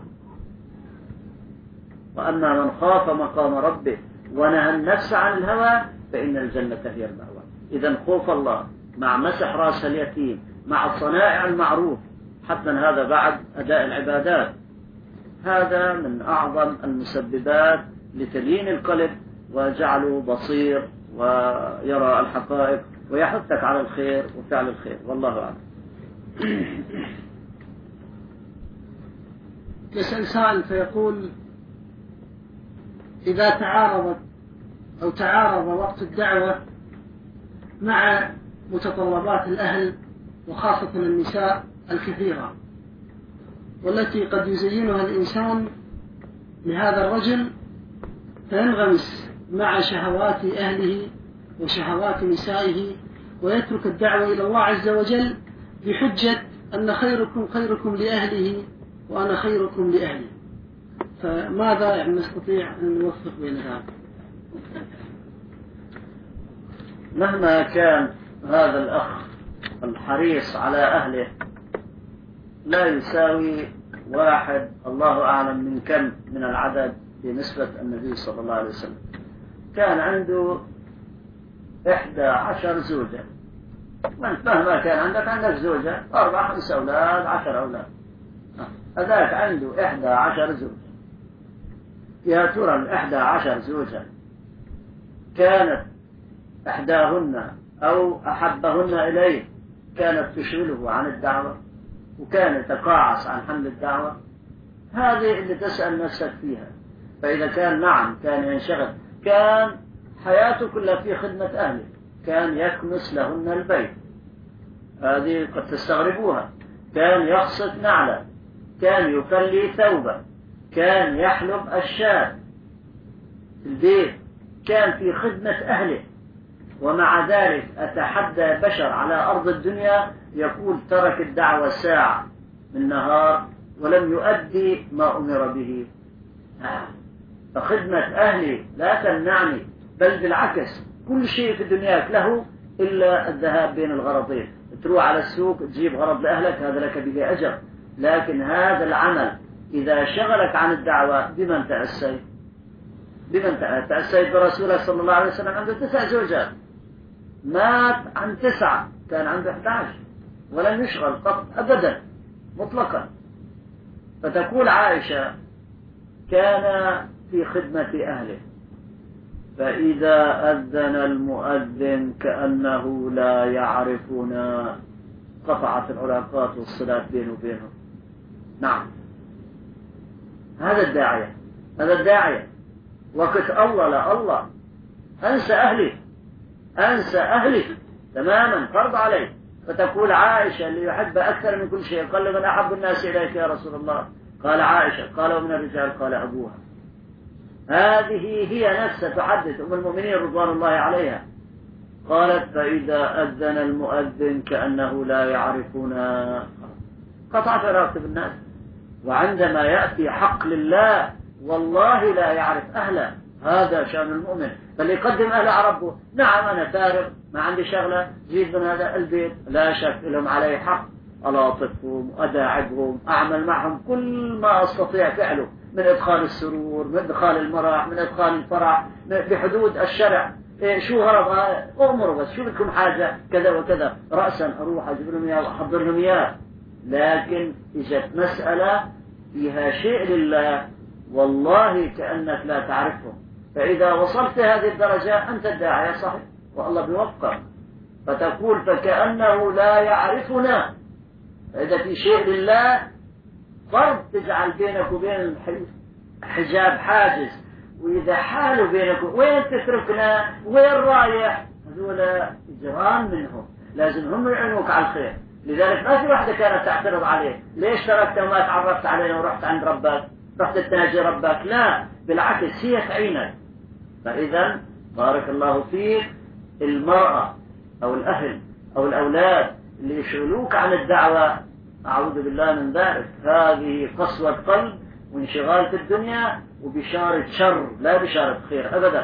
وأما من خاف مقام ربه ونهى النفس عن الهوى فإن الجنة هي المأوى. إذن خوف الله مع مسح راس اليتيم مع صنائع المعروف، حتى هذا بعد أداء العبادات، هذا من أعظم المسببات لتليين القلب وجعله بصير ويرى الحقائق ويحثك على الخير وفعل الخير. والله أعلم. يسأل سائل فيقول إذا تعارضت أو تعارض وقت الدعوة مع متطلبات الأهل وخاصة النساء الكثيرة والتي قد يزينها الإنسان لهذا الرجل فينغمس مع شهوات أهله وشهوات نسائه ويترك الدعوة إلى الله عز وجل بحجة أن خيركم خيركم لأهله وأنا خيركم لأهلي، فماذا يعني نستطيع أن نوفق بين هذا؟ مهما كان هذا الأخ الحريص على أهله لا يساوي واحد الله أعلم من كم من العدد بنسبة النبي صلى الله عليه وسلم. كان عنده إحدى عشر زوجة، وانت مهما كان عندك عندك زوجة أربع خمس أولاد عشر أولاد، هذاك عنده إحدى عشر زوجة. يا ترى الإحدى عشر زوجة كانت إحداهن أو أحبهن إليه كانت تشغله عن الدعوة وكان يتقاعس عن حمل الدعوة؟ هذه اللي تسأل نفسك فيها. فإذا كان نعم كان ينشغل، كان حياته كلها في خدمة أهله، كان يكنس لهن البيت، هذه قد تستغربوها، كان يقصد نعلا، كان يكلي ثوبا، كان يحلب الشاة في البيت، كان في خدمة أهله. ومع ذلك أتحدى بشر على أرض الدنيا يقول ترك الدعوة ساعة من نهار ولم يؤدي ما أمر به. فخدمة أهلي لا تمنعني، بل بالعكس كل شيء في دنياك له إلا الذهاب بين الغرضين. تروح على السوق تجيب غرض لأهلك هذا لك به أجر، لكن هذا العمل إذا شغلك عن الدعوة بمن تأسيت؟ بمن تأسيت؟ برسوله صلى الله عليه وسلم عنده تسع زوجات، مات عن تسعة، كان عنده أحد عشر ولم يشغل قط أبدا مطلقا. فتقول عائشة كان في خدمة أهله، فإذا أذن المؤذن كأنه لا يعرفنا، قطعت العلاقات والصلات بينه وبينهم. نعم، هذا الداعية، هذا الداعية وقت الله لا الله، أنسى أهلي، أنسى أهلي تماما، فرض عليه. فتقول عائشة اللي يحب أكثر من كل شيء، قال من أحب الناس إليك يا رسول الله؟ قال عائشة. قال ومن الرجال؟ قال أبوها. هذه هي نفسها تحدث أم المؤمنين رضوان الله عليها، قالت فإذا أذن المؤذن كأنه لا يعرفنا، قطعت علاقته بالناس. وعندما يأتي حق لله والله لا يعرف أهله، هذا شأن المؤمن، فاللي يقدم أهله على ربه. نعم أنا فارغ ما عندي شغلة، جيد من هذا البيت، لا شك لهم علي حق، ألاطفهم، أداعبهم، أعمل معهم كل ما أستطيع فعله من إدخال السرور، من إدخال المرح، من إدخال الفرح بحدود الشرع. إيه شو غرضها؟ أمروا بس، شو بدكم حاجة كذا وكذا، رأسا أروح أجيب لهم إياه وأحضر لهم إياه. لكن إجت مسألة فيها شيء لله والله كأنك لا تعرفهم، فإذا وصلت هذه الدرجة أنت الداعية صحيح والله بيوفقك. فتقول فكأنه لا يعرفنا، فإذا في شيء لله فرض تجعل بينك وبين حجاب حاجز، وإذا حاله بينك وين تتركنا وين رايح، هذول جيران منهم لازم هم يعينوك على الخير. لذلك ما في واحدة كانت تعترض عليه، ليش تركت وما تعرفت علينا ورحت عند ربك، رحت تناجي ربك؟ لا بالعكس هي تعينك. فإذا بارك الله فيك، المرأة أو الأهل أو الأولاد اللي يشغلوك عن الدعوة أعوذ بالله من ذلك، هذه قسوة قلب وانشغال في الدنيا وبشارة شر لا بشارة خير أبدا.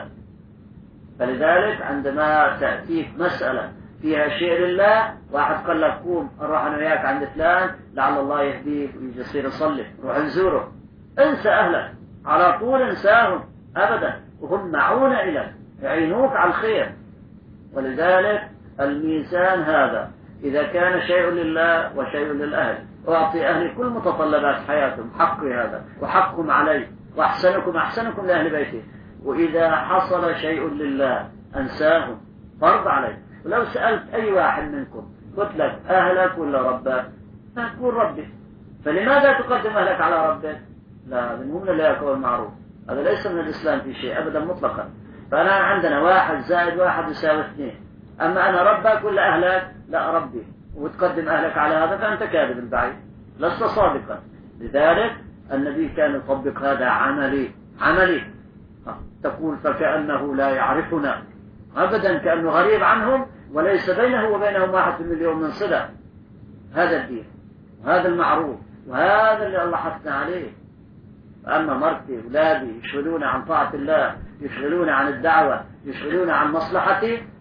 فلذلك عندما تأتيك مسألة فيها شيء لله، واحد قال لك قوم نروح أنا وياك عند فلان لعل الله يهديك ويجي يصير يصلي، روح نزوره، انسى أهلك على طول، انساهم أبدا، وهم معون إليك يعينوك على الخير. ولذلك الميزان هذا، إذا كان شيء لله وشيء للأهل، أعطي أهلي كل متطلبات حياتهم، حقي هذا وحقهم علي، وأحسنكم أحسنكم لأهل بيتي. وإذا حصل شيء لله أنساهم، فرض علي. ولو سألت أي واحد منكم قلت لك أهلك ولا ربك، تقول ربي، فلماذا تقدم أهلك على ربك؟ لا، من هم لا يكون معروف، هذا ليس من الإسلام في شيء أبدا مطلقا. فأنا عندنا واحد زائد واحد يساوي اثنين، أما أنا ربك ولا أهلك؟ لا ربي، وتقدم أهلك على هذا فأنت كاذب البعيد، لست صادقا. لذلك النبي كان يطبق هذا عملي عملي. تقول فكأنه لا يعرفنا أبدا، كأنه غريب عنهم وليس بينه وبينهم واحد في المليون من صلة. هذا الدين وهذا المعروف وهذا اللي الله حثنا عليه. أما مرتي أولادي يشغلون عن طاعة الله، يشغلون عن الدعوة، يشغلون عن مصلحتي،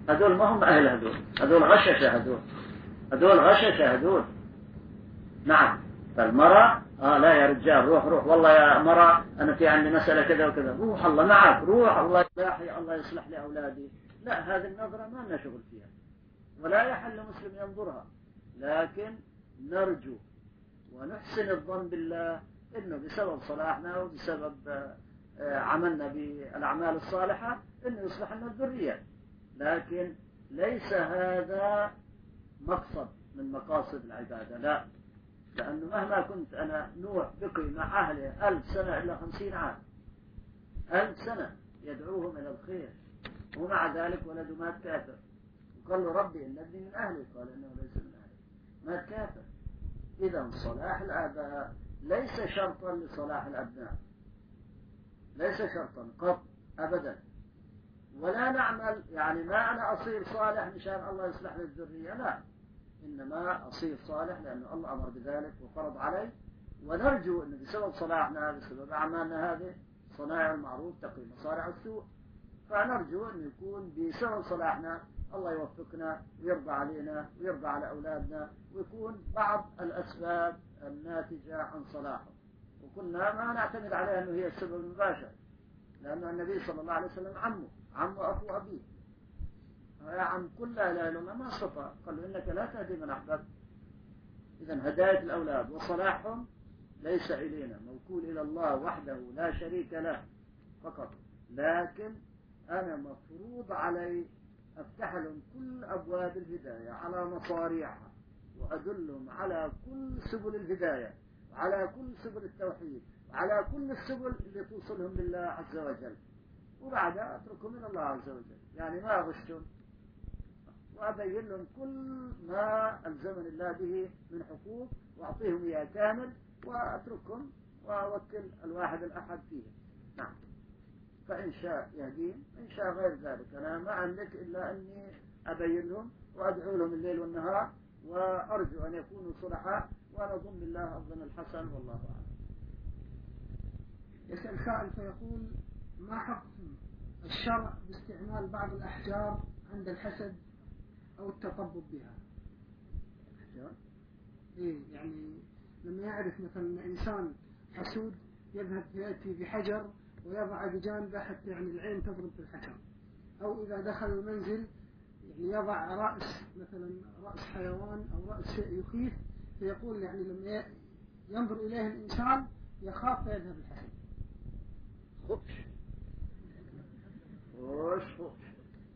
هذول ما هم أهل هذول، هذول غششة، هذول هذول غششة هذول. نعم. فالمرأة آه لا يا رجال روح روح، والله يا مرأة أنا في عندي مسألة كذا وكذا، روح الله معك، روح الله يحيي، الله يصلح لي أولادي. لا، هذه النظرة ما لنا شغل فيها، ولا يحل مسلم ينظرها، لكن نرجو ونحسن الظن بالله إنه بسبب صلاحنا وبسبب عملنا بالأعمال الصالحة إنه يصلح لنا الذرية، لكن ليس هذا مقصد من مقاصد العبادة. لا، لأنه مهما كنت أنا نوح بقي مع أهله ألف سنة إلا خمسين عام، ألف سنة يدعوهم إلى الخير، ومع ذلك ولده مات كافر، وقال له ربي إن ابني من أهلي، قال إنه ليس من أهلي، مات كافر. إذا صلاح الآباء ليس شرطا لصلاح الأبناء، ليس شرطا قط أبدا. ولا نعمل يعني ما أنا أصير صالح مشان الله يصلح لي الذرية، لا، إنما أصير صالح لأن الله أمر بذلك وفرض علي، ونرجو أن بسبب صلاحنا بسبب أعمالنا هذه صناعة المعروف تقي مصارع السوء، فنرجو أن يكون بسبب صلاحنا الله يوفقنا ويرضى علينا ويرضى على أولادنا، ويكون بعض الأسباب الناتجة عن صلاحه، وكنا ما نعتمد عليها أنه هي السبب المباشر، لأن النبي صلى الله عليه وسلم عمه عمه أخو أبيه، يا عم كل لا إله إلا الله ما استطاع، قال له إنك لا تهدي من أحببت. إذن هداية الأولاد وصلاحهم ليس إلينا، موكول إلى الله وحده لا شريك له فقط، لكن أنا مفروض علي أفتح لهم كل أبواب الهداية على مصاريعها، وأدلهم على كل سبل الهداية، وعلى كل سبل التوحيد، وعلى كل السبل اللي توصلهم لله عز وجل، وبعدها أتركهم من الله عز وجل، يعني ما أغشهم، وأبين لهم كل ما ألزمني الله به من حقوق وأعطيهم إياه كامل، وأتركهم وأوكل الواحد الأحد فيه. نعم. فإن شاء يهدين، إن شاء غير ذلك أنا ما أملك إلا أني أبين لهم وأدعو لهم الليل والنهار، وأرجو أن يكونوا صلحاء، ونظن بالله الظن الحسن، والله أعلم. يسأل سائل فيقول: ما حكم الشرع باستعمال بعض الأحجار عند الحسد أو التطبب بها؟ أحجار؟ إيه، يعني لما يعرف مثلا إنسان حسود يذهب يأتي بحجر ويضع بجانبه حتى يعني العين تضرب بالحجر، أو إذا دخل المنزل يعني يضع رأس مثلا رأس حيوان أو رأس شيء يخيف، فيقول يعني لما ينظر إليه الإنسان يخاف فيذهب الحسد. خبش وش خبش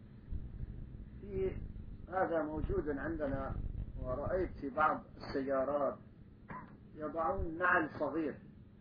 في هذا موجود عندنا، ورأيت في بعض السيارات يضعون نعل صغير،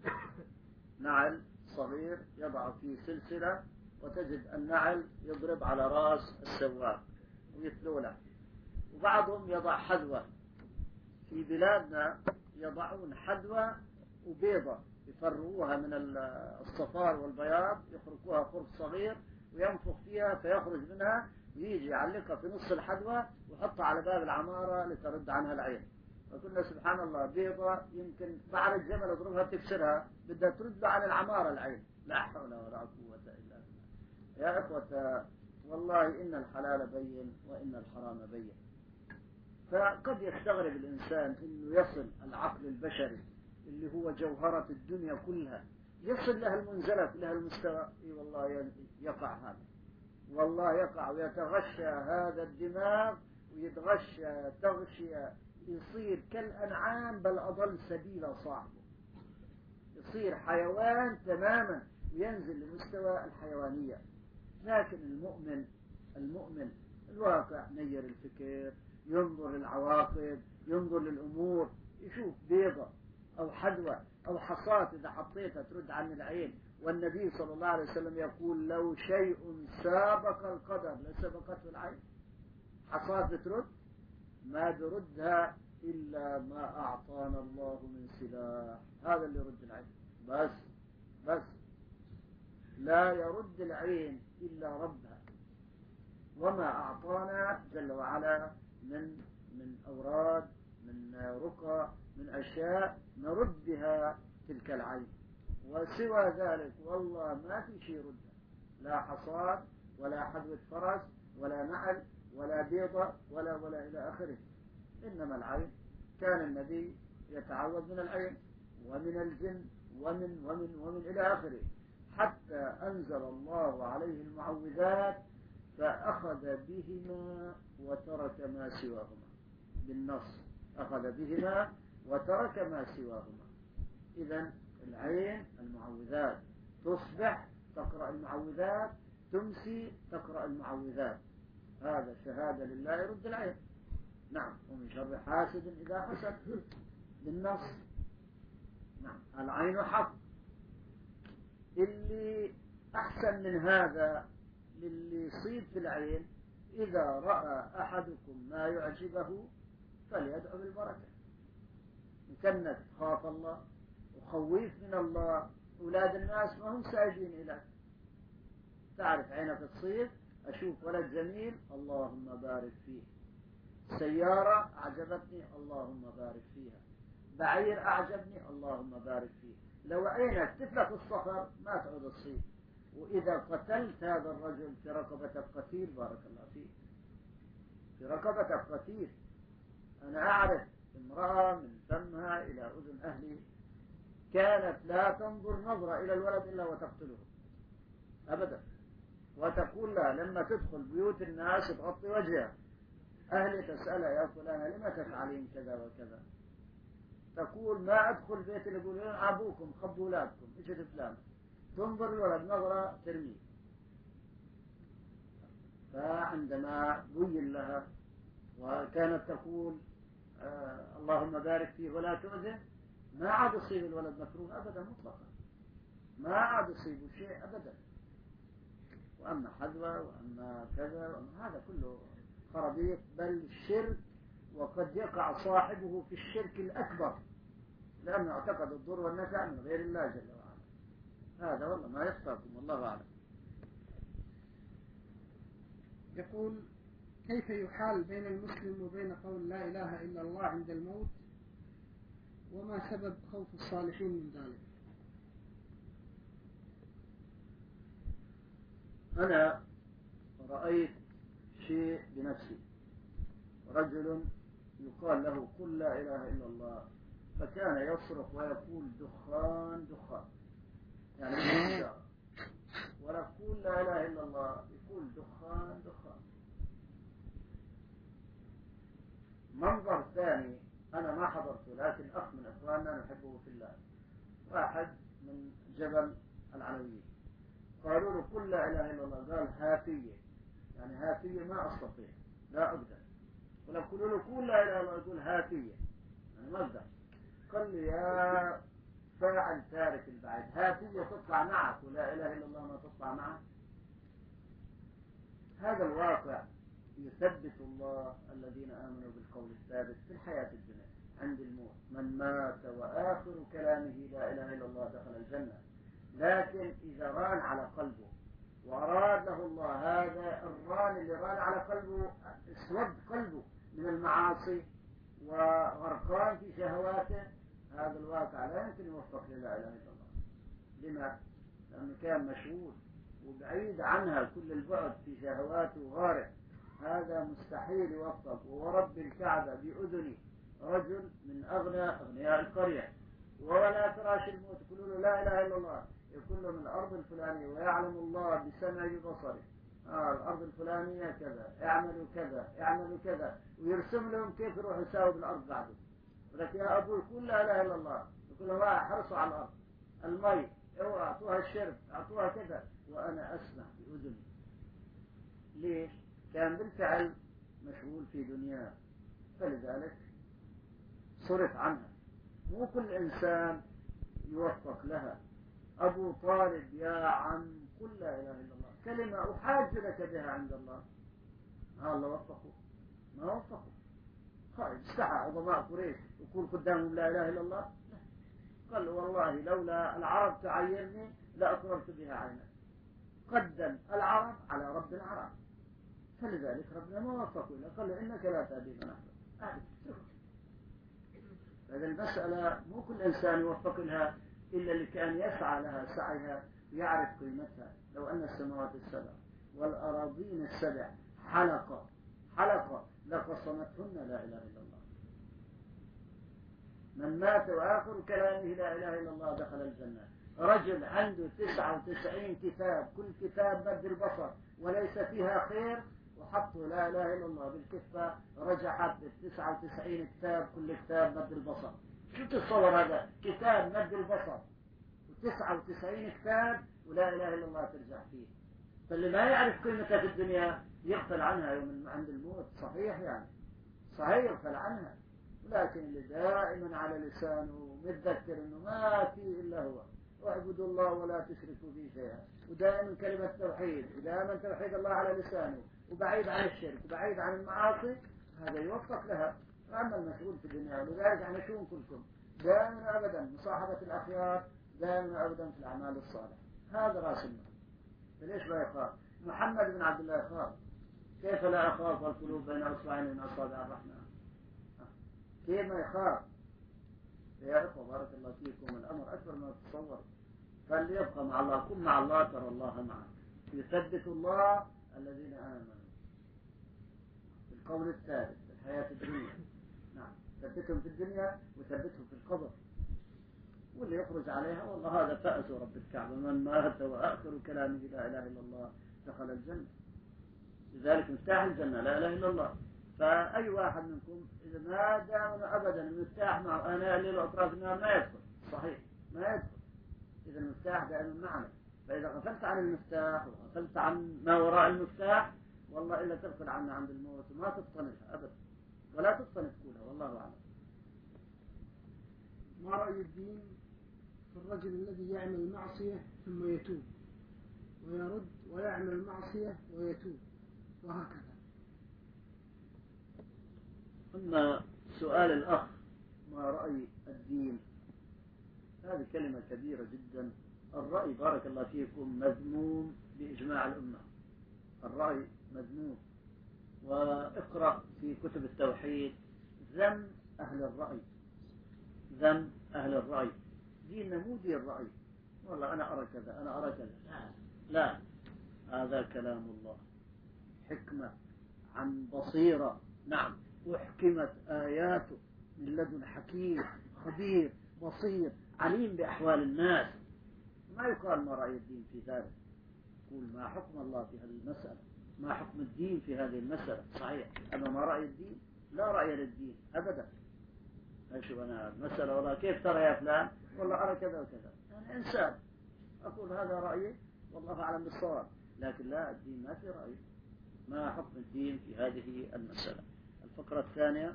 نعل صغير يضع فيه سلسلة، وتجد النعل يضرب على رأس السواق ويتلوله، وبعضهم يضع حذوة. في بلادنا يضعون حذوة وبيضة يفرغوها من الصفار والبياض، يخرقوها خرق صغير وينفخ فيها فيخرج منها، ويجي يعلقها في نص الحذوة ويحطها على باب العمارة لترد عنها العين. وكنا سبحان الله بيضة يمكن بعد الجمل يضربها تكسرها، بدها ترد عن العمارة العين. لا حول ولا قوة إلا بالله. يا إخوة والله إن الحلال بين وإن الحرام بين. فقد يستغرب الإنسان إنه يصل العقل البشري اللي هو جوهرة الدنيا كلها يصل لها المنزلة لها المستوى. إيه والله يقع هذا، والله يقع ويتغشى هذا الدماغ ويتغشى تغشية، يصير كالأنعام بل أضل سبيل صاحبه، يصير حيوان تماما وينزل لمستوى الحيوانية. لكن المؤمن المؤمن الواقع نير الفكر، ينظر للعواقب، ينظر للأمور، يشوف بيضة أو حدوة أو حصاة إذا حطيتها ترد عن العين. والنبي صلى الله عليه وسلم يقول: لو شيء سابق القدر لسبقته العين. حصاة بترد ما بردها إلا ما أعطانا الله من سلاح، هذا اللي يرد العين بس بس لا يرد العين إلا ربها، وما أعطانا جل وعلا من من أوراد، من رقى، من أشياء نرد بها تلك العين، وسوى ذلك والله ما في شيء يردها، لا حصاد ولا حدوة فرس ولا نعل ولا بيضة ولا ولا إلى آخره. إنما العين كان النبي يتعوذ من العين ومن الجن ومن ومن ومن إلى آخره، حتى أنزل الله عليه المعوذات فأخذ بهما وترك ما سواهما. بالنص أخذ بهما وترك ما سواهما. إذن العين المعوذات، تصبح تقرأ المعوذات، تمسي تقرأ المعوذات. هذا شهادة لله يرد العين. نعم. ومن شر حاسد إذا حسد بالنص. نعم. العين حق. اللي أحسن من هذا للي يصيب في العين، إذا رأى أحدكم ما يعجبه فليدعو بالبركة. كأنك تخاف الله وخويف من الله، أولاد الناس ما هم ساجين إليك. تعرف عينك تصيب، أشوف ولد جميل اللهم بارك فيه، سيارة أعجبتني اللهم بارك فيها، بعير أعجبني اللهم بارك فيه. لو عينك تفلت الصخر ما تعود تصيب. وإذا قتلت هذا الرجل في رقبتك قتيل، بارك الله فيه، في رقبتك قتيل. أنا أعرف امرأة من فمها إلى أذن أهلي كانت لا تنظر نظرة إلى الولد إلا وتقتله أبدا، وتقول لها لما تدخل بيوت الناس تغطي وجهها، أهلي تسألها يا فلانة لما تفعلين كذا وكذا، تقول ما أدخل بيت اللي يقولون أبوكم خبوا أولادكم إيش تفلان، تنظر الولد نظرة ترميه. فعندما بين لها وكانت تقول آه اللهم بارك فيه ولا تؤذه، ما عاد يصيب الولد مكروه أبدا مطلقا، ما عاد يصيب شيء أبدا. وأما حذوة وأما كذا وأما هذا كله خرابيط، بل الشرك، وقد يقع صاحبه في الشرك الأكبر لأنه اعتقد الضر والنفع من غير الله جل وعلا. هذا والله ما يخفاكم، والله أعلم. يقول: كيف يحال بين المسلم وبين قول لا إله إلا الله عند الموت، وما سبب خوف الصالحين من ذلك؟ أنا رأيت شيء بنفسي، رجل يقال له قل لا إله إلا الله، فكان يصرخ ويقول دخان دخان، يعني مش ولا يقول لا إله إلا الله، يقول دخان دخان. منظر ثاني أنا ما حضرته لكن أخ من أخواننا نحبه في الله، واحد من جبل العلوية، قالوا له قل لا إله إلا الله، قال هاتية، يعني هاتية ما أستطيع لا أقدر. ولو قلوا له قل لا إله إلا الله يقول هاتية يعني ما أقدر. قال لي يا فاعل تارك البعيد، هاتية تطلع معك ولا إله إلا الله ما تطلع معك. هذا الواقع يثبت الله الذين آمنوا بالقول الثابت في الحياة الدنيا عند الموت. من مات وآخر كلامه لا إله إلا الله دخل الجنة. لكن إذا ران على قلبه وأراد له الله، هذا الران اللي ران على قلبه اسود قلبه من المعاصي وغرقان في شهواته، هذا الواقع لا يمكن يوفق للا إله إلا الله. لما؟ لأنه كان مشغول وبعيد عنها كل البعد في شهواته وغارق، هذا مستحيل يوفق. ورب الكعبة بأذني رجل من أغنى أغنياء القرية ولا فراش الموت، يقولوا له لا إله إلا الله، يقول له من الأرض الفلانية ويعلم الله بسمعه بصره، آه الأرض الفلانية كذا، اعملوا كذا اعملوا كذا، ويرسم لهم كيف يروح يساوي بالأرض بعده. ولكن يا أبو يقول لا إله إلا الله، يقول له حرصوا على الأرض، المي اوعى اعطوها الشرب اعطوها كذا، وأنا أسمع بأذني. ليش؟ كان بالفعل مشغول في دنياه، فلذلك صرف عنها. مو كل إنسان يوفق لها. أبو طالب يا عم قل لا إله إلا الله، كلمة أحاج لك بها عند الله، ها الله وفقه؟ ما وفقه. خالد استحى عظماء قريش يقول قدامهم لا إله إلا الله؟ لا. قال والله لولا العرب تعيرني لأقررت بها عينا. قدم العرب على رب العرب، فلذلك ربنا ما وفقه إلا قال له إنك لا تهدي من أحببت. هذه المسألة مو كل إنسان يوفق لها إلا اللي كان يسعى لها سعيها يعرف قيمتها. لو أن السماوات السبع والأراضين السبع حلقة حلقة لقصمتهن لا إله إلا الله. من مات وآخر كلامه لا إله إلا الله دخل الجنة. رجل عنده تسعة وتسعين كتاب كل كتاب مد البصر وليس فيها خير، وحطوا لا إله إلا الله بالكفة رجحت بالتسعة وتسعين كتاب كل كتاب مد البصر. شو تتصور هذا؟ كتاب مد البصر وتسعة وتسعين كتاب ولا إله إلا الله ترجع فيه. فاللي ما يعرف قيمتها في الدنيا يغفل عنها يوم عند الموت. صحيح يعني صحيح يغفل عنها، ولكن اللي دائما على لسانه متذكر انه ما في الا هو، واعبدوا الله ولا تشركوا به شيئا، ودائما كلمة توحيد، ودائما توحيد الله على لسانه، وبعيد عن الشرك وبعيد عن المعاصي، هذا يوفق لها. أما المشغول في الدنيا، ولذلك احنا شو كلكم دائما ابدا مصاحبة الاخيار، دائما ابدا في الاعمال الصالحة. هذا راس المال. فليش لا يخاف؟ محمد بن عبد الله يخاف. كيف لا يخاف والقلوب بين اصبعين من اصابع الرحمن؟ كيف ما يخاف؟ يا اخوة بارك الله فيكم، الامر اكبر ما تتصور. فليبقى مع الله، كن مع الله ترى الله معك. يثبت الله الذين امنوا. القول الثالث في الحياة الدنيا، نعم، ثبتهم في الدنيا وثبتهم في القبر. واللي يخرج عليها والله هذا فأس رب الكعبة، من مات وآخر كلامه لا إله إلا الله دخل الجنة. لذلك مفتاح الجنة لا إله إلا الله. فأي واحد منكم إذا ما دام أبدا المفتاح مع أنا الليل وأطراف النار ما يدخل. صحيح ما يدخل. إذا المفتاح دائما معنا. فإذا غفلت عن المفتاح وغفلت عن ما وراء المفتاح والله إلا تغفل عنه عند الموت وما تقتنفها أبدا، ولا تقتنف كلها. والله أعلم. ما رأي الدين في الرجل الذي يعمل معصية ثم يتوب، ويرد ويعمل معصية ويتوب وهكذا؟ أما سؤال الأخ ما رأي الدين، هذه كلمة كبيرة جدا. الرأي بارك الله فيكم مذموم بإجماع الأمة. الرأي مذموم. واقرأ في كتب التوحيد ذم أهل الرأي، ذم أهل الرأي. ديننا مو دين الرأي، والله أنا أرى كذا أنا أرى كذا، لا لا، هذا كلام الله، حكمة عن بصيرة، نعم، وحكمت آياته من لدن حكيم خبير بصير عليم بأحوال الناس. ما يقال ما رأي الدين في ذلك، يقول ما حكم الله في هذه المسألة، ما حكم الدين في هذه المسألة. صحيح. أما ما رأي الدين لا رأي للدين أبدا. أشوف أنا المسألة والله كيف ترى يا فلان، والله أرى كذا وكذا، أنا إنسان أقول هذا رأيي والله أعلم بالصواب، لكن لا، الدين ما في رأي. ما حكم الدين في هذه المسألة؟ الفقرة الثانية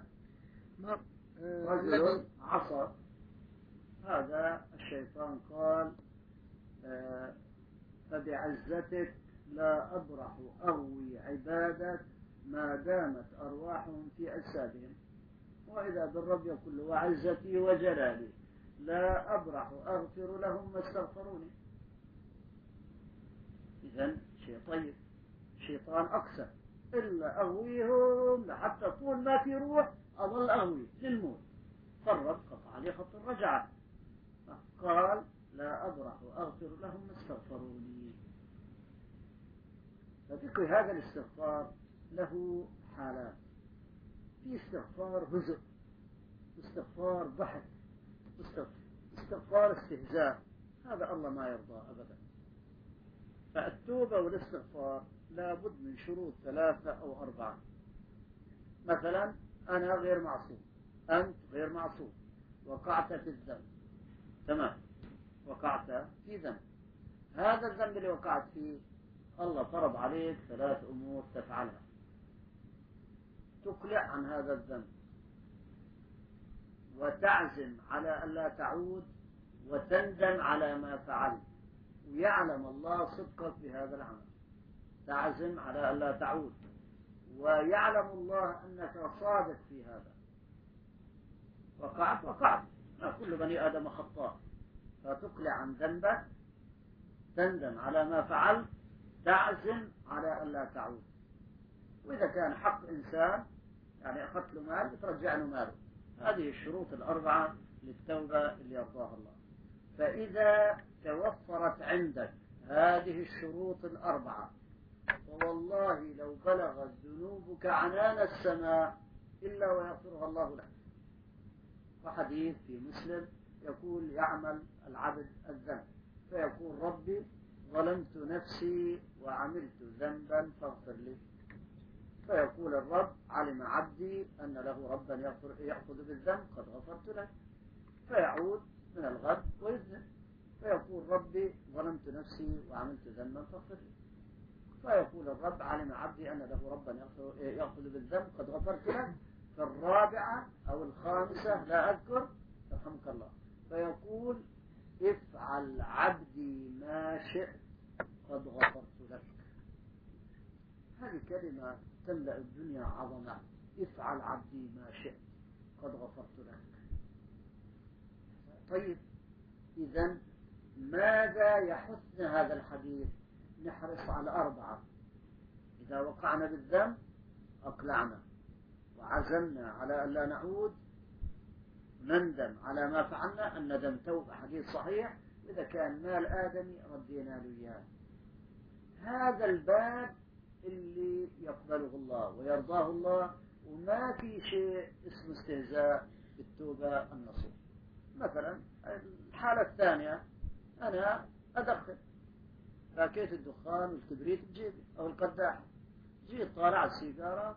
رجل عصى، هذا الشيطان قال آه فبعزتك لا أبرح أغوي عبادك ما دامت أرواحهم في أجسادهم، وإذا بالرب يقول وعزتي وجلالي لا أبرح أغفر لهم ما استغفروني. إذن شيء طيب. شيطان أقسم إلا أغويهم حتى طول ما في روح أظل أغوي للموت. فالرب قطع عليه خط الرجعة، قال لا أبرح أغفر لهم ما استغفروني. فذكر هذا الاستغفار له حالات. في استغفار هزء، استغفار ضحك، استغفار استهزاء، هذا الله ما يرضى أبدا. فالتوبة والاستغفار لابد من شروط ثلاثة أو أربعة. مثلا أنا غير معصوم، أنت غير معصوم، وقعت في الذنب، تمام، وقعت في ذنب. هذا الذنب اللي وقعت فيه الله فرض عليك ثلاث أمور تفعلها: تقلع عن هذا الذنب، وتعزم على ألا تعود، وتندم على ما فعلت، ويعلم الله صدقك بهذا العمل. تعزم على ألا تعود، ويعلم الله أنك صادق في هذا. وقعت وقعت، كل بني آدم خطاء. فتقلع عن ذنبك، تندم على ما فعلت، تعزم على ألا تعود. وإذا كان حق إنسان يعني أخذت له مال ترجع له ماله. هذه الشروط الأربعة للتوبة اللي يرضاها الله. فإذا توفرت عندك هذه الشروط الأربعة فوالله لو بلغت ذنوبك عنان السماء إلا ويغفرها الله لك. وحديث في مسلم يقول يعمل العبد الذنب فيقول ربي ظلمت نفسي وعملت ذنبا فاغفر لي، فيقول الرب علم عبدي أن له ربا يأخذ بالذنب قد غفرت له، فيعود من الغد ويذنب فيقول ربي ظلمت نفسي وعملت ذنبا فاغفر لي، فيقول الرب علم عبدي أن له ربا يأخذ بالذنب قد غفرت له، في الرابعة أو الخامسة لا أذكر يرحمك الله فيقول افعل عبدي ما شئت قد غفرت لك. هذه كلمة تملأ الدنيا عظمة، افعل عبدي ما شئت قد غفرت لك. طيب إذن ماذا يحثنا هذا الحديث؟ نحرص على أربعة: إذا وقعنا بالذنب أقلعنا وعزمنا على أن لا نعود، نندم على ما فعلنا، الندم توبة حديث صحيح، إذا كان مال آدمي ردينا له إياه. هذا الباب اللي يقبله الله ويرضاه الله، وما في شيء اسمه استهزاء بالتوبة النصوح. مثلا الحالة الثانية أنا أدخن، باكيت الدخان والكبريت بجيبي أو القداحة، جيت طالع السيجارة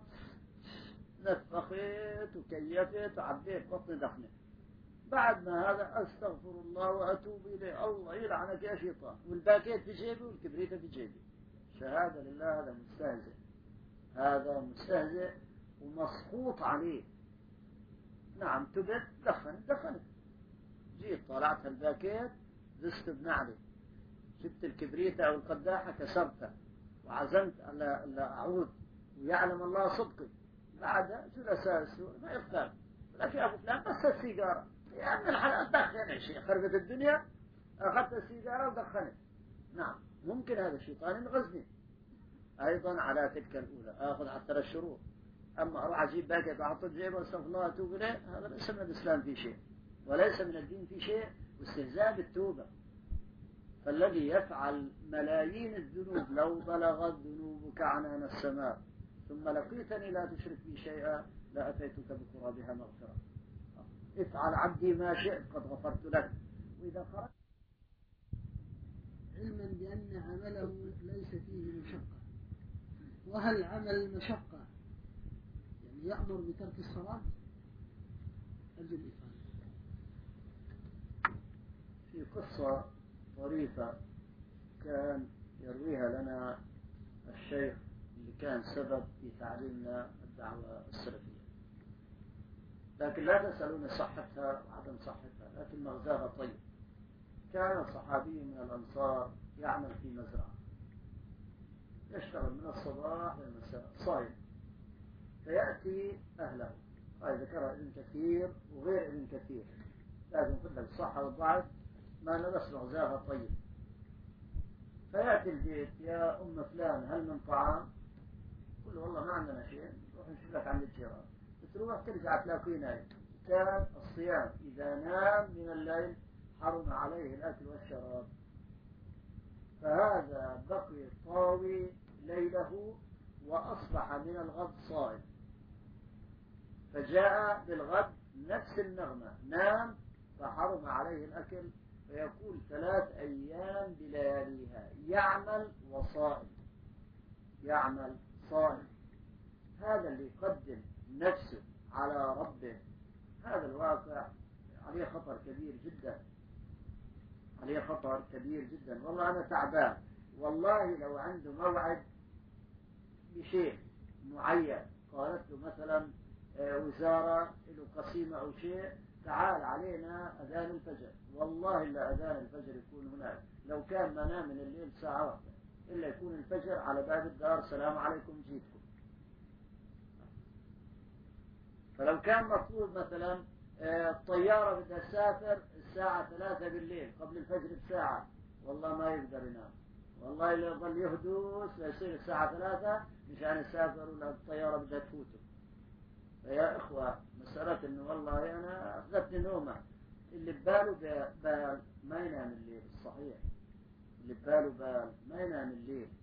نفخت وكيفت وعبيت بطني دخنة، بعد ما هذا أستغفر الله وأتوب إليه، الله يلعنك يا شيطان، والباكيت في جيبي والكبريت في جيبي، شهادة لله هذا مستهزئ، هذا مستهزئ ومسخوط عليه. نعم تبت دخنت دخنت، جيت طلعت الباكيت دست بنعلي، جبت الكبريت أو القداحة كسرتها وعزمت ألا أعود ويعلم الله صدقي، بعدها شو الأساس؟ ما يختار لك يا أبو فلان بس السيجارة، يا ابن الحلال دخن يا شيخ، خربت الدنيا أخذت السيجارة ودخنت. نعم ممكن هذا الشيطان ينغزني أيضا على تلك الأولى، أخذ على الثلاث شروط. أما أروح أجيب باكيت وأحطه في جيبه واستغفر الله وأتوب إليه، هذا ليس من الإسلام في شيء وليس من الدين في شيء، واستهزاء بالتوبة. فالذي يفعل ملايين الذنوب لو بلغت ذنوبك عنان السماء ثم لقيتني لا تشرك بي شيئا لأتيتك بقرابها مغفرة. افعل عبدي ما شئت قد غفرت لك. وإذا خرج علما بأن عمله ليس فيه مشقة. وهل عمل المشقة يعني يأمر بترك الصلاة؟ أرجو الإفادة. في قصة طريفة كان يرويها لنا الشيخ اللي كان سبب في تعليمنا الدعوة السلفية، لكن لا تسألون صحتها وعدم صحتها، لكن مغزاها طيب. كان صحابي من الأنصار يعمل في مزرعة، يشتغل من الصباح للمساء صايم، فيأتي أهله، هاي ذكرها ابن كثير وغير ابن كثير، لازم نقول لك الصحة والضعف ما لبس مغزاها طيب. فيأتي البيت: يا أم فلان هل من طعام؟ قل له والله ما عندنا شيء، نروح نشوف لك عند الجيران. بتروح ترجع تلاقيه نايم. كان الصيام إذا نام من الليل حرم عليه الأكل والشراب، فهذا بقي طاوي ليله وأصبح من الغد صائم. فجاء بالغد نفس النغمة، نام فحرم عليه الأكل، فيقول ثلاث أيام بلياليها يعمل وصائم، يعمل صائم. هذا اللي يقدم نفسه على ربه، هذا الواقع عليه خطر كبير جدا، عليه خطر كبير جدا. والله أنا تعبان، والله لو عنده موعد بشيء معين، قالت له مثلا وزارة له قسيمة أو شيء، تعال علينا أذان الفجر، والله إلا أذان الفجر يكون هناك، لو كان ما نام من الليل ساعة واحدة إلا يكون الفجر على باب الدار، السلام عليكم جيتكم. فلو كان مطلوب مثلا الطيارة بدها تسافر الساعة ثلاثة بالليل قبل الفجر بساعة، والله ما يقدر ينام، والله اللي يظل يهدوس ليصير الساعة ثلاثة مشان يسافر ولا الطيارة بدها تفوته. فيا إخوة مسألة إنه والله أنا أخذتني نومة، اللي بباله بال ما ينام الليل، الصحيح اللي بباله بال ما ينام الليل.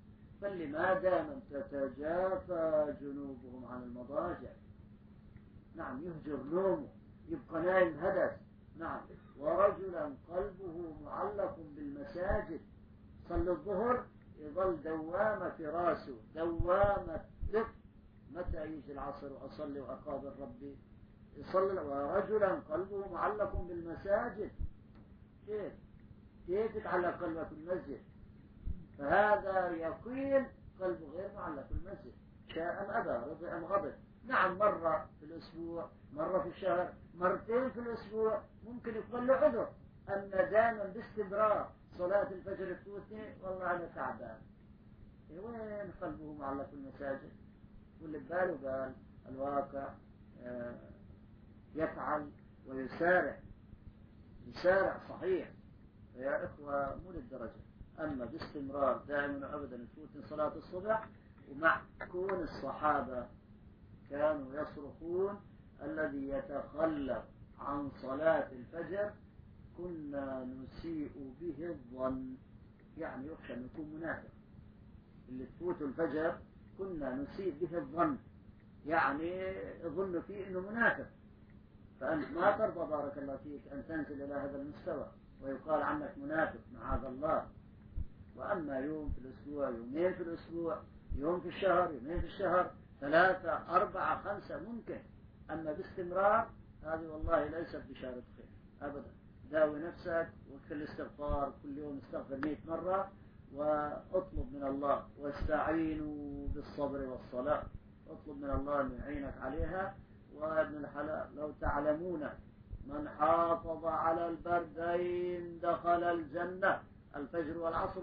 بل ما دام تتجافى جنوبهم عن المضاجع. نعم، يهجر نومه، يبقى نايم هدس. نعم. ورجلا قلبه معلق بالمساجد، صلي الظهر يظل دوامة في راسه، دوامة دق، متى يجي العصر وأصلي وأقابل ربي يصلي. ورجلا قلبه معلق بالمساجد، كيف كيف يتعلق قلبك بالمسجد؟ فهذا يقين قلبه غير معلق بالمسجد، شاء أم أبى، رضي أم غضب. نعم، مرة في الأسبوع، مرة في الشهر، مرتين في الأسبوع ممكن يقبل له عذر. أما دائما باستمرار صلاة الفجر تفوتني والله أنا تعبان، إيه وين قلبه معلق بالمساجد؟ واللي بباله قال الواقع آه يفعل ويسارع، يسارع صحيح يا إخوة مو للدرجة. أما باستمرار دائما أبدا تفوتني صلاة الصبح. ومع كون الصحابة كانوا يصرخون الذي يتخلف عن صلاة الفجر كنا نسيء به الظن، يعني يخشى أن يكون منافق. اللي تفوت الفجر كنا نسيء به الظن، يعني يظن فيه أنه منافق. فأنت ما ترضى بارك الله فيك أن تنزل إلى هذا المستوى ويقال عنك منافق معاذ الله. وأما يوم في الأسبوع، يومين في الأسبوع، يوم في الشهر، يومين في الشهر، ثلاثة أربعة خمسة ممكن. أما باستمرار هذه والله ليست بشارة خير أبدا. داوي نفسك وكل استغفار، كل يوم استغفر مئة مرة، واطلب من الله، واستعينوا بالصبر والصلاة، اطلب من الله أن يعينك عليها. وابن الحلال لو تعلمون من حافظ على البردين دخل الجنة، الفجر والعصر.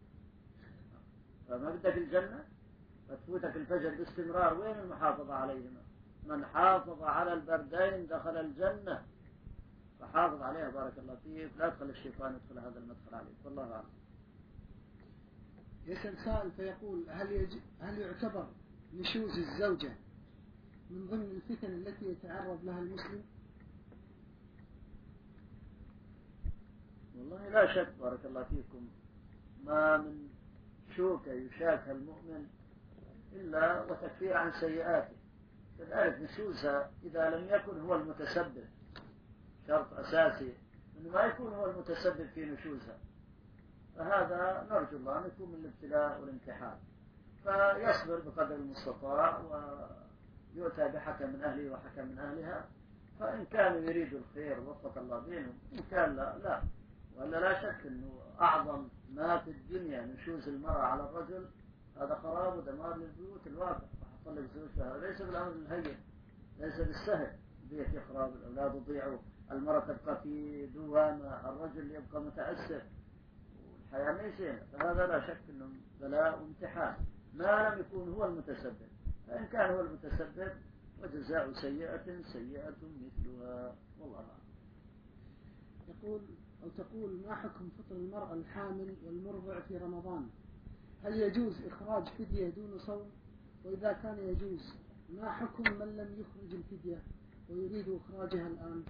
فما بدك الجنة فتفوتك الفجر باستمرار، وين المحافظة عليهما؟ من حافظ على البردين دخل الجنة، فحافظ عليها بارك الله فيك، لا تخلي الشيطان يدخل هذا المدخل عليك. والله أعلم. يسأل سائل فيقول هل, يج... هل يعتبر نشوز الزوجة من ضمن الفتن التي يتعرض لها المسلم؟ والله لا شك بارك الله فيكم، ما من شوكة يشاكها المؤمن إلا وتكفير عن سيئاته. كذلك نشوزها إذا لم يكن هو المتسبب، شرط أساسي أنه ما يكون هو المتسبب في نشوزها، فهذا نرجو الله أن يكون من الابتلاء والامتحان، فيصبر بقدر المستطاع ويؤتى بحكم من أهله وحكم من أهلها. فإن كانوا يريدوا الخير وفق الله بينهم، إن كان لا لا. ولا لا شك أنه أعظم ما في الدنيا نشوز المرأة على الرجل، هذا خراب ودمار للبيوت الواقع. وحصل لك زوجها ليس بالأمر الهين، ليس بالسهل، البيت يخرب، الأولاد يضيعوا، المرأة تبقى في دوامة، الرجل يبقى متأسف، والحياة ما يصير. فهذا لا شك أنه بلاء وامتحان ما لم يكون هو المتسبب. فإن كان هو المتسبب وجزاء سيئة سيئة مثلها، والله أعلم. يقول أو تقول ما حكم فطر المرأة الحامل والمرضع في رمضان؟ هل يجوز إخراج فدية دون صوم؟ وإذا كان يجوز ما حكم من لم يخرج الفدية ويريد إخراجها الآن؟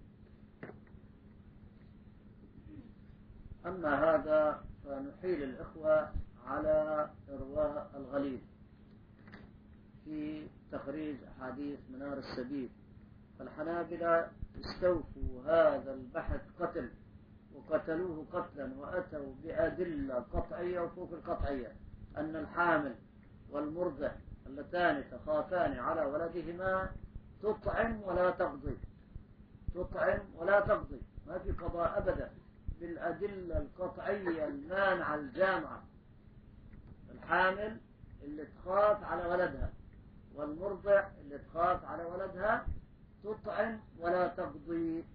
أما هذا فنحيل الإخوة على إرواء الغليل في تخريج أحاديث منار السبيل. فالحنابلة استوفوا هذا البحث قتل، وقتلوه قتلا، وأتوا بأدلة قطعية وفوق القطعية أن الحامل والمرضع اللتان تخافان على ولدهما تطعم ولا تقضي، تطعم ولا تقضي، ما في قضاء أبدا، بالأدلة القطعية المانعة الجامعة. الحامل اللي تخاف على ولدها والمرضع اللي تخاف على ولدها تطعم ولا تقضي.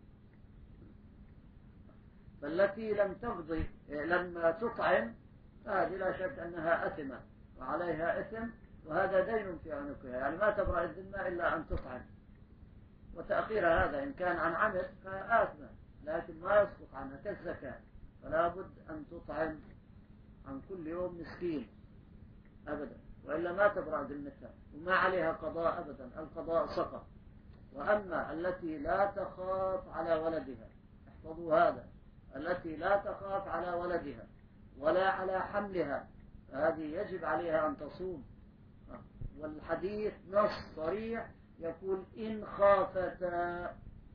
فالتي لم تقضي لما تطعم هذه لا شك أنها أثمة وعليها إثم، وهذا دين في عنقها، يعني ما تبرأ الذمة إلا أن تطعم. وتأخير هذا إن كان عن عمد فآثمة، لكن ما يسقط عنها كالزكاة، فلا بد أن تطعم عن كل يوم مسكين أبدا، وإلا ما تبرأ ذمتها وما عليها قضاء أبدا، القضاء سقط. وأما التي لا تخاف على ولدها، احفظوا هذا، التي لا تخاف على ولدها ولا على حملها هذه يجب عليها أن تصوم. والحديث نص صريح يقول إن خافتا،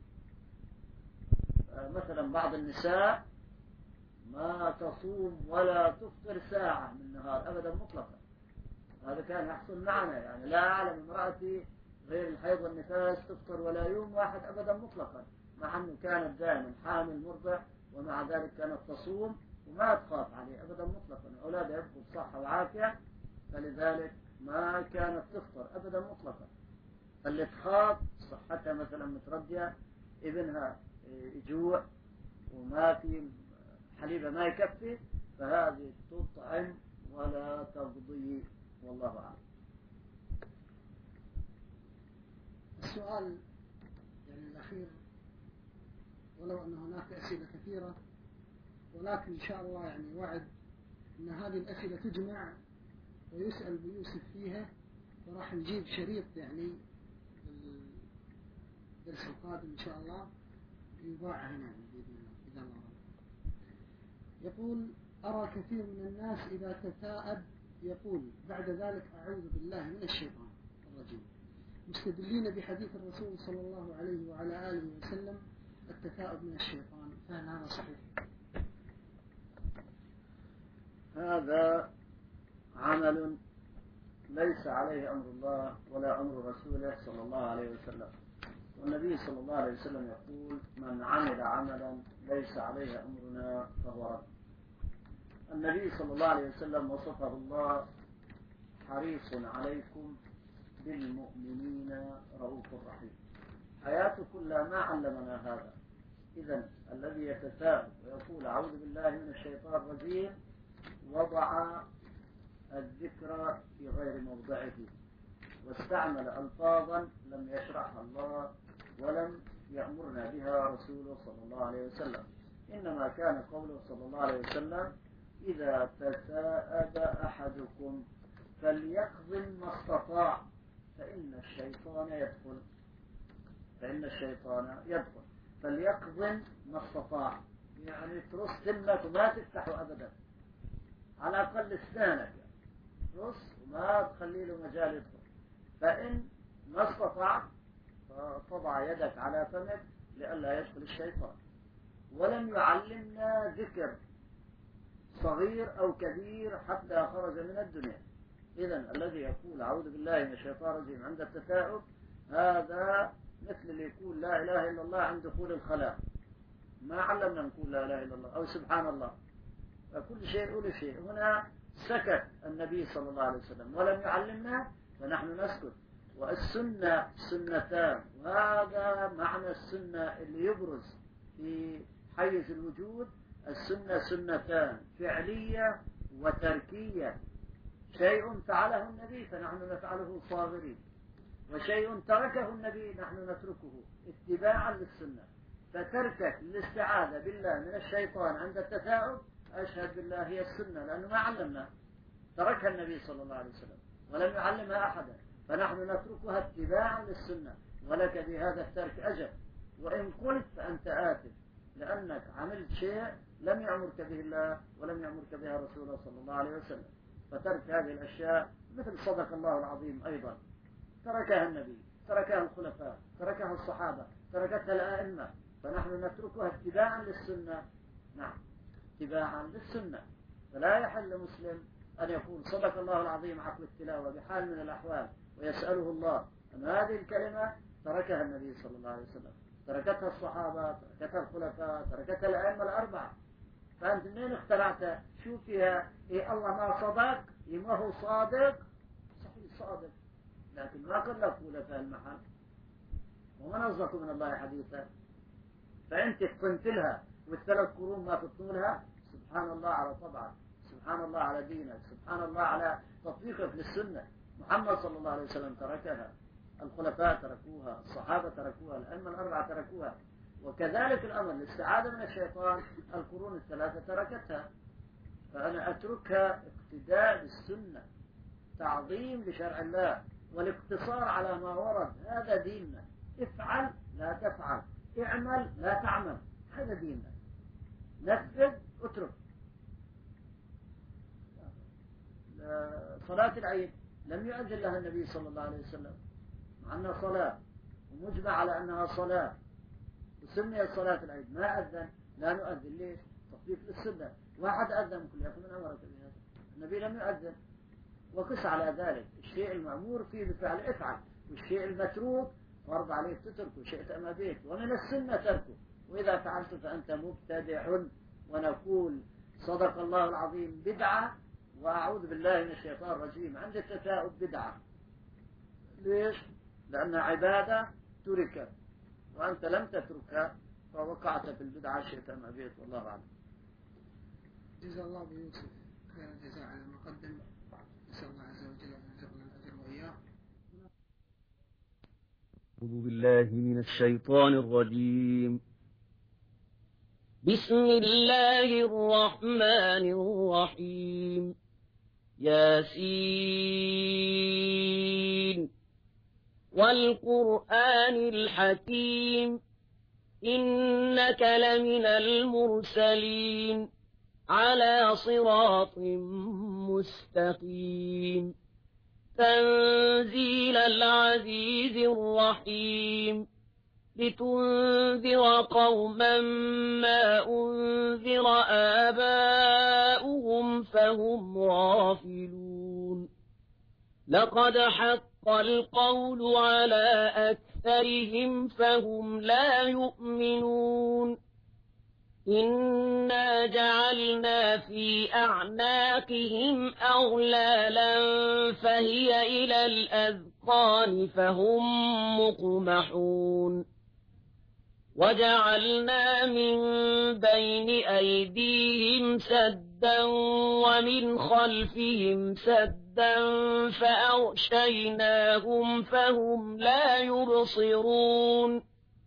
مثلا بعض النساء ما تصوم ولا تفطر ساعة من النهار أبدا مطلقا. هذا كان يحصل معنا، يعني لا أعلم امرأتي غير الحيض والنفاس تفطر ولا يوم واحد أبدا مطلقا، مع أنه كانت دائما حامل مرضع ومع ذلك كانت تصوم وما تخاف عليه أبدا مطلقا، أولادها يبقوا بصحة وعافية، فلذلك ما كانت تفطر أبدا مطلقا. اللي تخاف صحتها مثلا متردية، ابنها يجوع وما في حليبة ما يكفي، فهذه تطعم ولا تقضي، والله أعلم. السؤال يعني الأخير، ولو أن هناك أسئلة كثيرة، ولكن إن شاء الله يعني وعد أن هذه الأسئلة تجمع ويسأل بيوسف فيها، وراح نجيب شريط يعني الدرس القادم إن شاء الله يباع هنا بإذن الله إذا الله رضى. يقول: أرى كثير من الناس إذا تثاءب يقول بعد ذلك أعوذ بالله من الشيطان الرجيم، مستدلين بحديث الرسول صلى الله عليه وعلى آله وسلم التثاؤب من الشيطان، فهل هذا صحيح؟ هذا عمل ليس عليه أمر الله ولا أمر رسوله صلى الله عليه وسلم. والنبي صلى الله عليه وسلم يقول: من عمل عملا ليس عليه أمرنا فهو رد. النبي صلى الله عليه وسلم وصفه الله: حريص عليكم بالمؤمنين رؤوف رحيم. حياته كلها ما علمنا هذا. إذن الذي يتثاءب ويقول أعوذ بالله من الشيطان الرجيم وضع الذكر في غير موضعه، واستعمل ألفاظا لم يشرعها الله ولم يأمرنا بها رسوله صلى الله عليه وسلم. إنما كان قوله صلى الله عليه وسلم: إذا تثاءب أحدكم فليقضي ما استطاع فإن الشيطان يدخل فإن الشيطان يدخل فليقضي ما استطاع، يعني ترص سنك وما تفتحه أبدا، على أقل اسنانك ترص وما تخلي له مجال يدخل. فإن ما استطعت فتضع يدك على فمك لئلا يدخل الشيطان. ولم يعلمنا ذكر صغير أو كبير حتى خرج من الدنيا. إذن الذي يقول أعوذ بالله من الشيطان الرجيم عند التثاؤب هذا مثل اللي يقول لا إله إلا الله عند دخول الخلاء. ما علمنا نقول لا إله إلا الله أو سبحان الله، فكل شيء يقول شيء. هنا سكت النبي صلى الله عليه وسلم ولم يعلمنا فنحن نسكت. والسنة سنتان، وهذا معنى السنة اللي يبرز في حيز الوجود. السنة سنتان، فعلية وتركية. شيء فعله النبي فنحن نفعله صاغرين، وشيء تركه النبي نحن نتركه اتباعا للسنة. فتركك للاستعاذة بالله من الشيطان عند التثاؤب أشهد بالله هي السنة، لأنه ما علمنا، تركها النبي صلى الله عليه وسلم ولم يعلمها أحدا، فنحن نتركها اتباعا للسنة. ولك بهذا الترك أجر، وإن قلت فأنت آثم، لأنك عملت شيء لم يأمرك به الله ولم يأمرك بها رسوله صلى الله عليه وسلم. فترك هذه الأشياء مثل صدق الله العظيم أيضا تركها النبي، تركها الخلفاء، تركها الصحابة، تركتها الآئمة، فنحن نتركها اتباعا للسنة. نعم، اتباعا للسنة. فلا يحل لمسلم أن يقول صدق الله العظيم عقب التلاوة بحال من الأحوال ويسأله الله أن هذه الكلمة تركها النبي صلى الله عليه وسلم، تركتها الصحابة، تركتها الخلفاء، تركتها الأئمة الأربعة. فأنت منين اخترعت؟ شو فيها؟ إيه الله ما صدق؟ إيه ما هو صادق؟ صحيح صادق، لكن ما قد لقوا في المحل وما نزلت من الله حديثا. فأنت قنت لها والثلاث قرون ما تطولها. سبحان الله على طبعك، سبحان الله على دينك، سبحان الله على تطبيقك للسنة. محمد صلى الله عليه وسلم تركها، الخلفاء تركوها، الصحابة تركوها، الأئمة الأربعة تركوها. وكذلك الأمر الاستعاذة من الشيطان القرون الثلاثة تركتها. فأنا أتركها اقتداء بالسنة، تعظيم لشرع الله، والاقتصار على ما ورد. هذا ديننا، افعل لا تفعل، اعمل لا تعمل، هذا ديننا. نفذ اترك. صلاة العيد لم يؤذن لها النبي صلى الله عليه وسلم، مع أنها صلاة ومجمع على أنها صلاة وسميت صلاة العيد، ما أذن، لا نؤذن. ليش؟ تطبيق للسنة. واحد أذن كل يوم من أمرك بهذا، النبي لم يؤذن. وقس على ذلك، الشيء المأمور فيه بالفعل افعل، والشيء المتروك فرض عليك تتركه شئت أم أبيت، ومن السنة تركه، وإذا فعلت فأنت مبتدع. ونقول صدق الله العظيم بدعة، وأعوذ بالله من الشيطان الرجيم عند التثاؤب بدعة. ليش؟ لأن عبادة تركت وأنت لم تتركها فوقعت في البدعة شئت أم أبيت، والله أعلم. جزا الله بيوسف خير الجزاء على ما قدم، نسأل الله عز وجل أن يرزقنا الأجر وإياه. أعوذ بالله من الشيطان الرجيم. بسم الله الرحمن الرحيم. ياسين والقرآن الحكيم إنك لمن المرسلين على صراط مستقيم تنزيل العزيز الرحيم لتنذر قوما ما أنذر آباؤهم فهم غافلون لقد حق القول على أكثرهم فهم لا يؤمنون إنا جعلنا في أعناقهم أغلالا فهي إلى الأذقان فهم مقمحون وجعلنا من بين أيديهم سدا ومن خلفهم سدا فأغشيناهم فهم لا يبصرون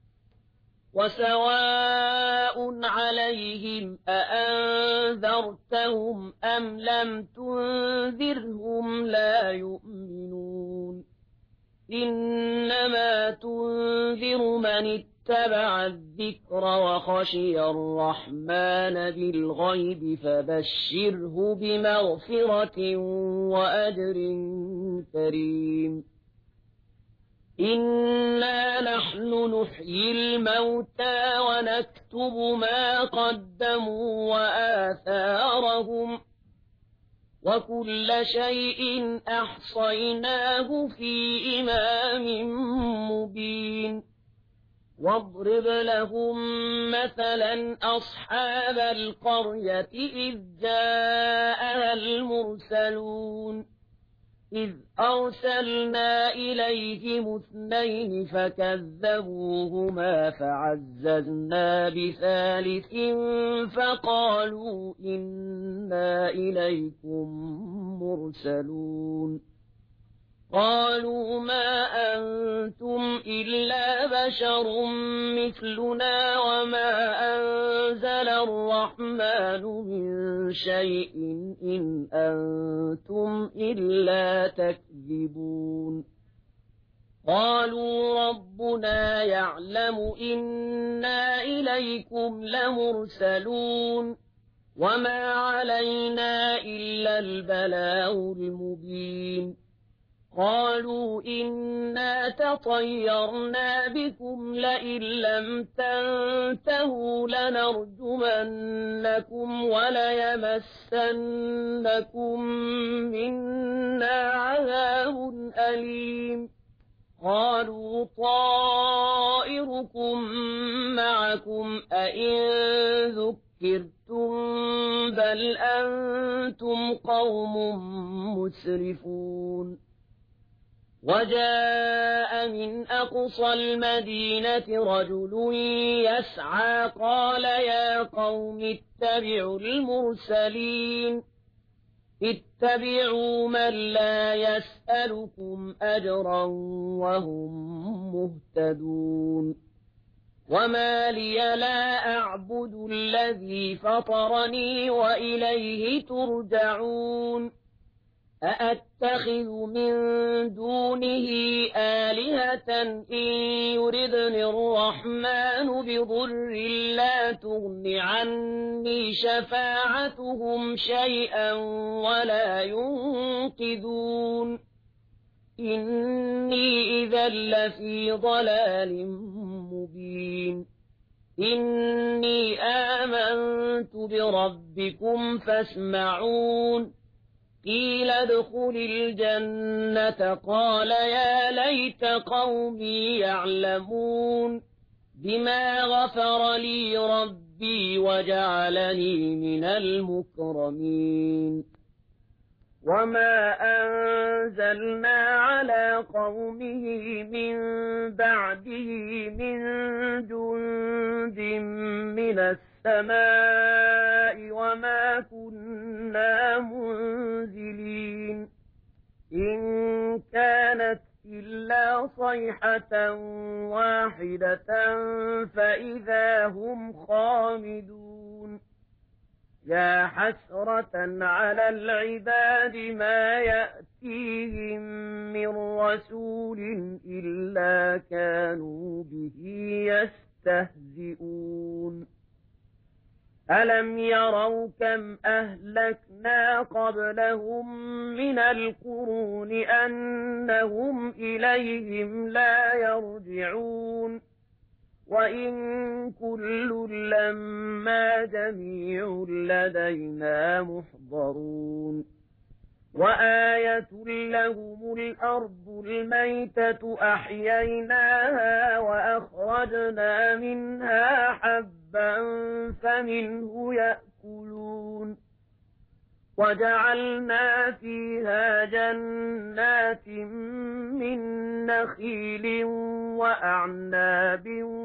وسواء عليهم أأنذرتهم أم لم تنذرهم لا يؤمنون إنما تنذر من اتبع الذكر وخشي الرحمن بالغيب فبشره بمغفرة وأجر كريم إنا نحن نحيي الموتى ونكتب ما قدموا وآثارهم وكل شيء أحصيناه في إمام مبين واضرب لهم مثلا أصحاب القرية إذ جاءها المرسلون إذ أرسلنا إليهم اثنين فكذبوهما فعززنا بثالث فقالوا إنا إليكم مرسلون قالوا ما أنتم إلا بشر مثلنا وما أنزل الرحمن من شيء إن أنتم إلا تكذبون قالوا ربنا يعلم إنا إليكم لمرسلون وما علينا إلا البلاغ المبين قالوا إنا تطيرنا بكم لئن لم تنتهوا لنرجمنكم وليمسنكم منا عذاب أليم قالوا طائركم معكم أئن ذكرتم بل أنتم قوم مسرفون وجاء من أقصى المدينة رجل يسعى قال يا قوم اتبعوا المرسلين اتبعوا من لا يسألكم أجرا وهم مهتدون وما لي لا أعبد الذي فطرني وإليه ترجعون أأتخذ من دونه آلهة إن يردني الرحمن بضر لا تغن عني شفاعتهم شيئا ولا ينقذون إني إذا لفي ضلال مبين إني آمنت بربكم فاسمعون قيل ادخل الجنة قال يا ليت قومي يعلمون بما غفر لي ربي وجعلني من المكرمين وما أنزلنا على قومه من بعده من جند من السماء وما كنا منزلين إن كانت إلا صيحة واحدة فإذا هم خامدون يا حسرة على العباد ما يأتيهم من رسول إلا كانوا به يستهزئون ألم يروا كم أهلكنا قبلهم من القرون أنهم إليهم لا يرجعون وإن كل لما جميع لدينا محضرون وآية لهم الأرض الميتة أحييناها وأخرجنا منها حبا فمنه يأكلون وجعلنا فيها جنات من نخيل وأعناب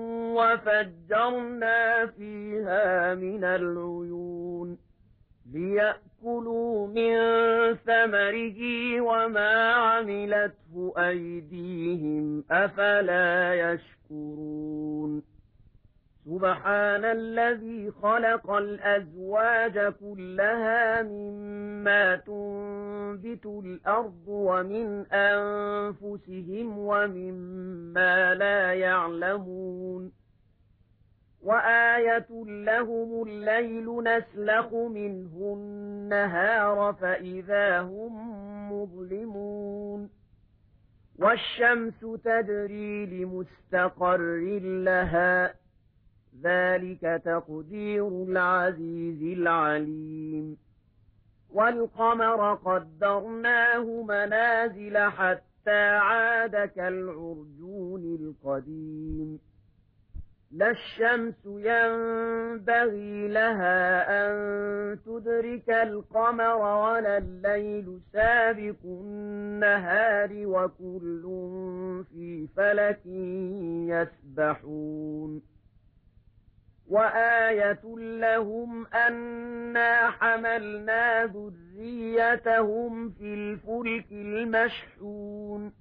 وفجرنا فيها من العيون ليأكلوا من ثمره وما عملته أيديهم أفلا يشكرون سبحان الذي خلق الأزواج كلها مما تنبت الأرض ومن أنفسهم ومما لا يعلمون وآية لهم الليل نسلخ منه النهار فإذا هم مظلمون والشمس تجري لمستقر لها ذلك تقدير العزيز العليم والقمر قدرناه منازل حتى عاد كالعرجون القديم لا الشمس ينبغي لها أن تدرك القمر ولا الليل سابق النهار وكل في فلك يسبحون وآية لهم أنا حملنا ذريتهم في الفلك المشحون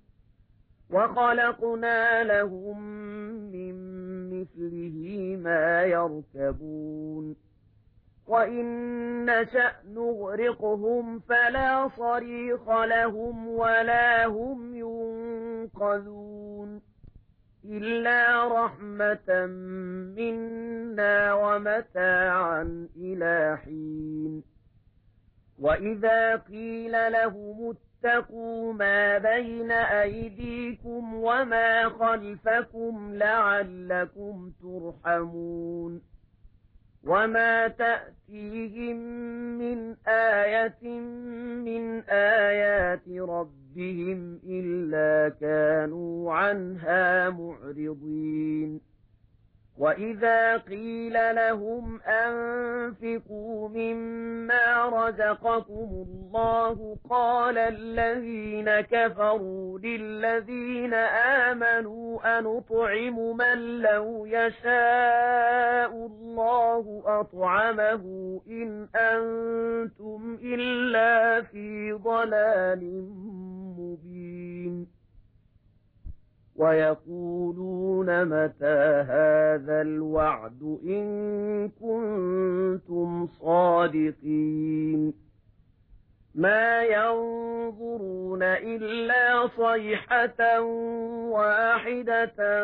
وخلقنا لهم من مثله ما يركبون وإن نشأ نغرقهم فلا صريخ لهم ولا هم ينقذون إلا رحمة منا ومتاعا إلى حين وإذا قيل لهم اتقوا ما بين أيديكم وما خلفكم لعلكم ترحمون وما تأتيهم من آية من آيات ربهم إلا كانوا عنها معرضين وإذا قيل لهم أنفقوا مما رزقكم الله قال الذين كفروا للذين آمنوا أنطعم من لو يشاء الله أطعمه إن أنتم إلا في ضلال مبين ويقولون متى هذا الوعد إن كنتم صادقين ما ينظرون إلا صيحة واحدة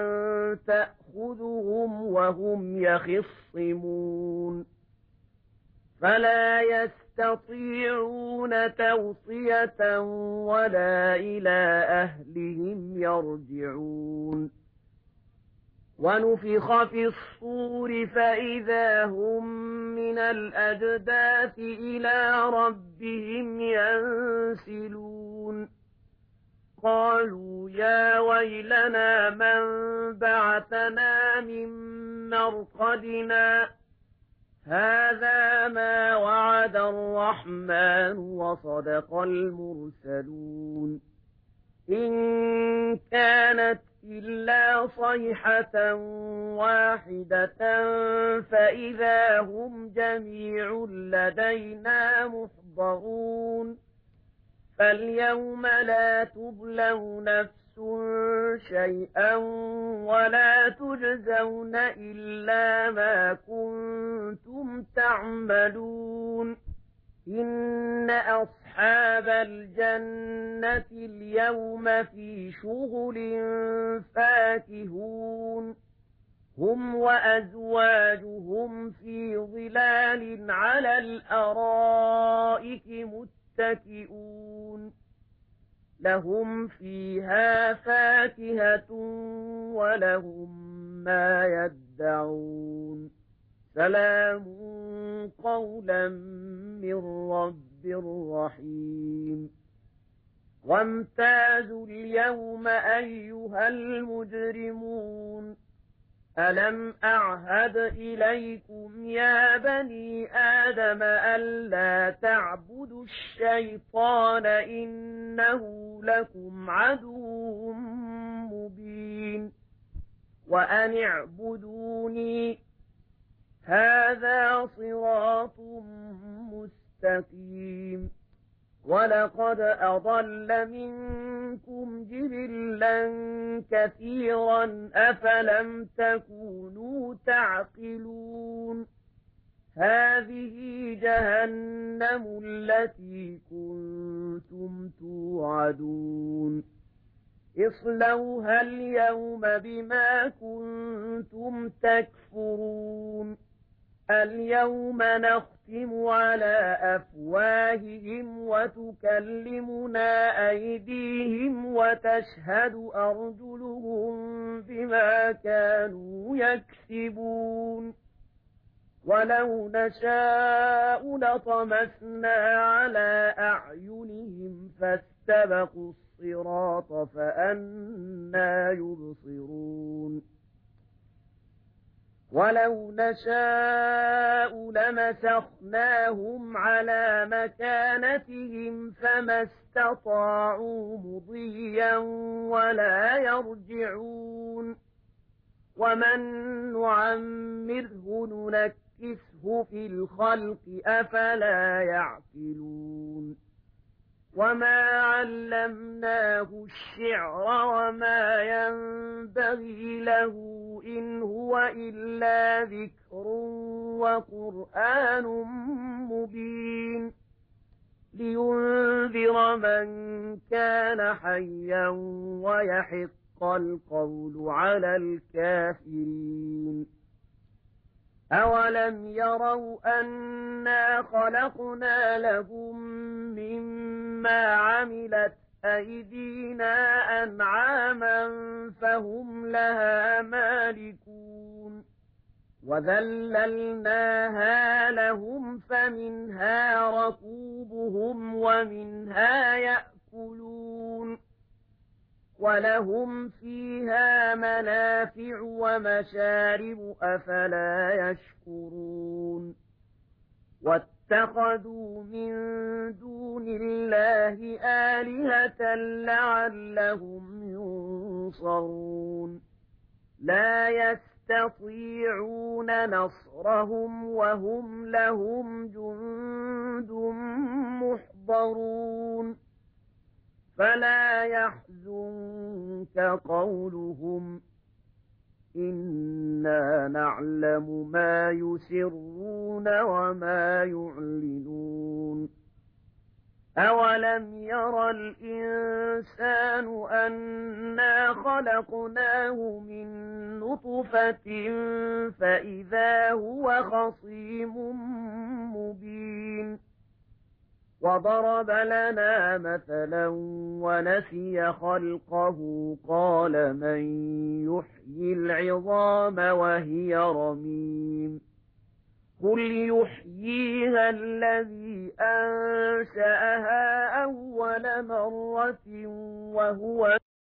تأخذهم وهم يخصمون فلا يستطيعون توصية ولا إلى أهلهم يرجعون ونفخ في الصور فإذا هم من الأجداث إلى ربهم ينسلون قالوا يا ويلنا من بعثنا من مرقدنا هذا ما وعد الرحمن وصدق المرسلون إن كانت إلا صيحة واحدة فإذا هم جميع لدينا محضرون فاليوم لا تظلم نفس شيئا ولا تجزون إلا ما كنتم تعملون إن أصحاب الجنة اليوم في شغل فاكهون هم وأزواجهم في ظلال على الأرائك متكئون لهم فيها فاكهة ولهم ما يدعون سلام قولا من رب رحيم وامتازوا اليوم أيها المجرمون ألم أعهد إليكم يا بني آدم ألا تعبدوا الشيطان إنه لكم عدو مبين وأن اعبدوني هذا صراط مستقيم ولقد أضل منكم جبلا كثيرا أفلم تكونوا تعقلون هذه جهنم التي كنتم توعدون اصلوها اليوم بما كنتم تكفرون اليوم نختم على أفواههم وتكلمنا أيديهم وتشهد أرجلهم بما كانوا يكسبون ولو نشاء لطمسنا على أعينهم فاستبقوا الصراط فأنى يبصرون ولو نشاء لمسخناهم على مكانتهم فما استطاعوا مضيا ولا يرجعون ومن نعمره ننكسه في الخلق أفلا يعقلون وما علمناه الشعر وما ينبغي له إن هو إلا ذكر وقرآن مبين لينذر من كان حيا ويحق القول على الكافرين أولم يروا أنا خلقنا لهم مما عملت أيدينا أنعاما فهم لها مالكون وذللناها لهم فمنها ركوبهم ومنها يأكلون ولهم فيها منافع ومشارب أفلا يشكرون واتخذوا من دون الله آلهة لعلهم ينصرون لا يستطيعون نصرهم وهم لهم جند محضرون فلا يحزنك قولهم إنا نعلم ما يسرون وما يعلنون أولم ير الإنسان أنا خلقناه من نطفة فإذا هو خصيم مبين وضرب لنا مثلا ونسي خلقه قال من يحيي العظام وهي رميم قل يحييها الذي أنشأها أول مرة وهو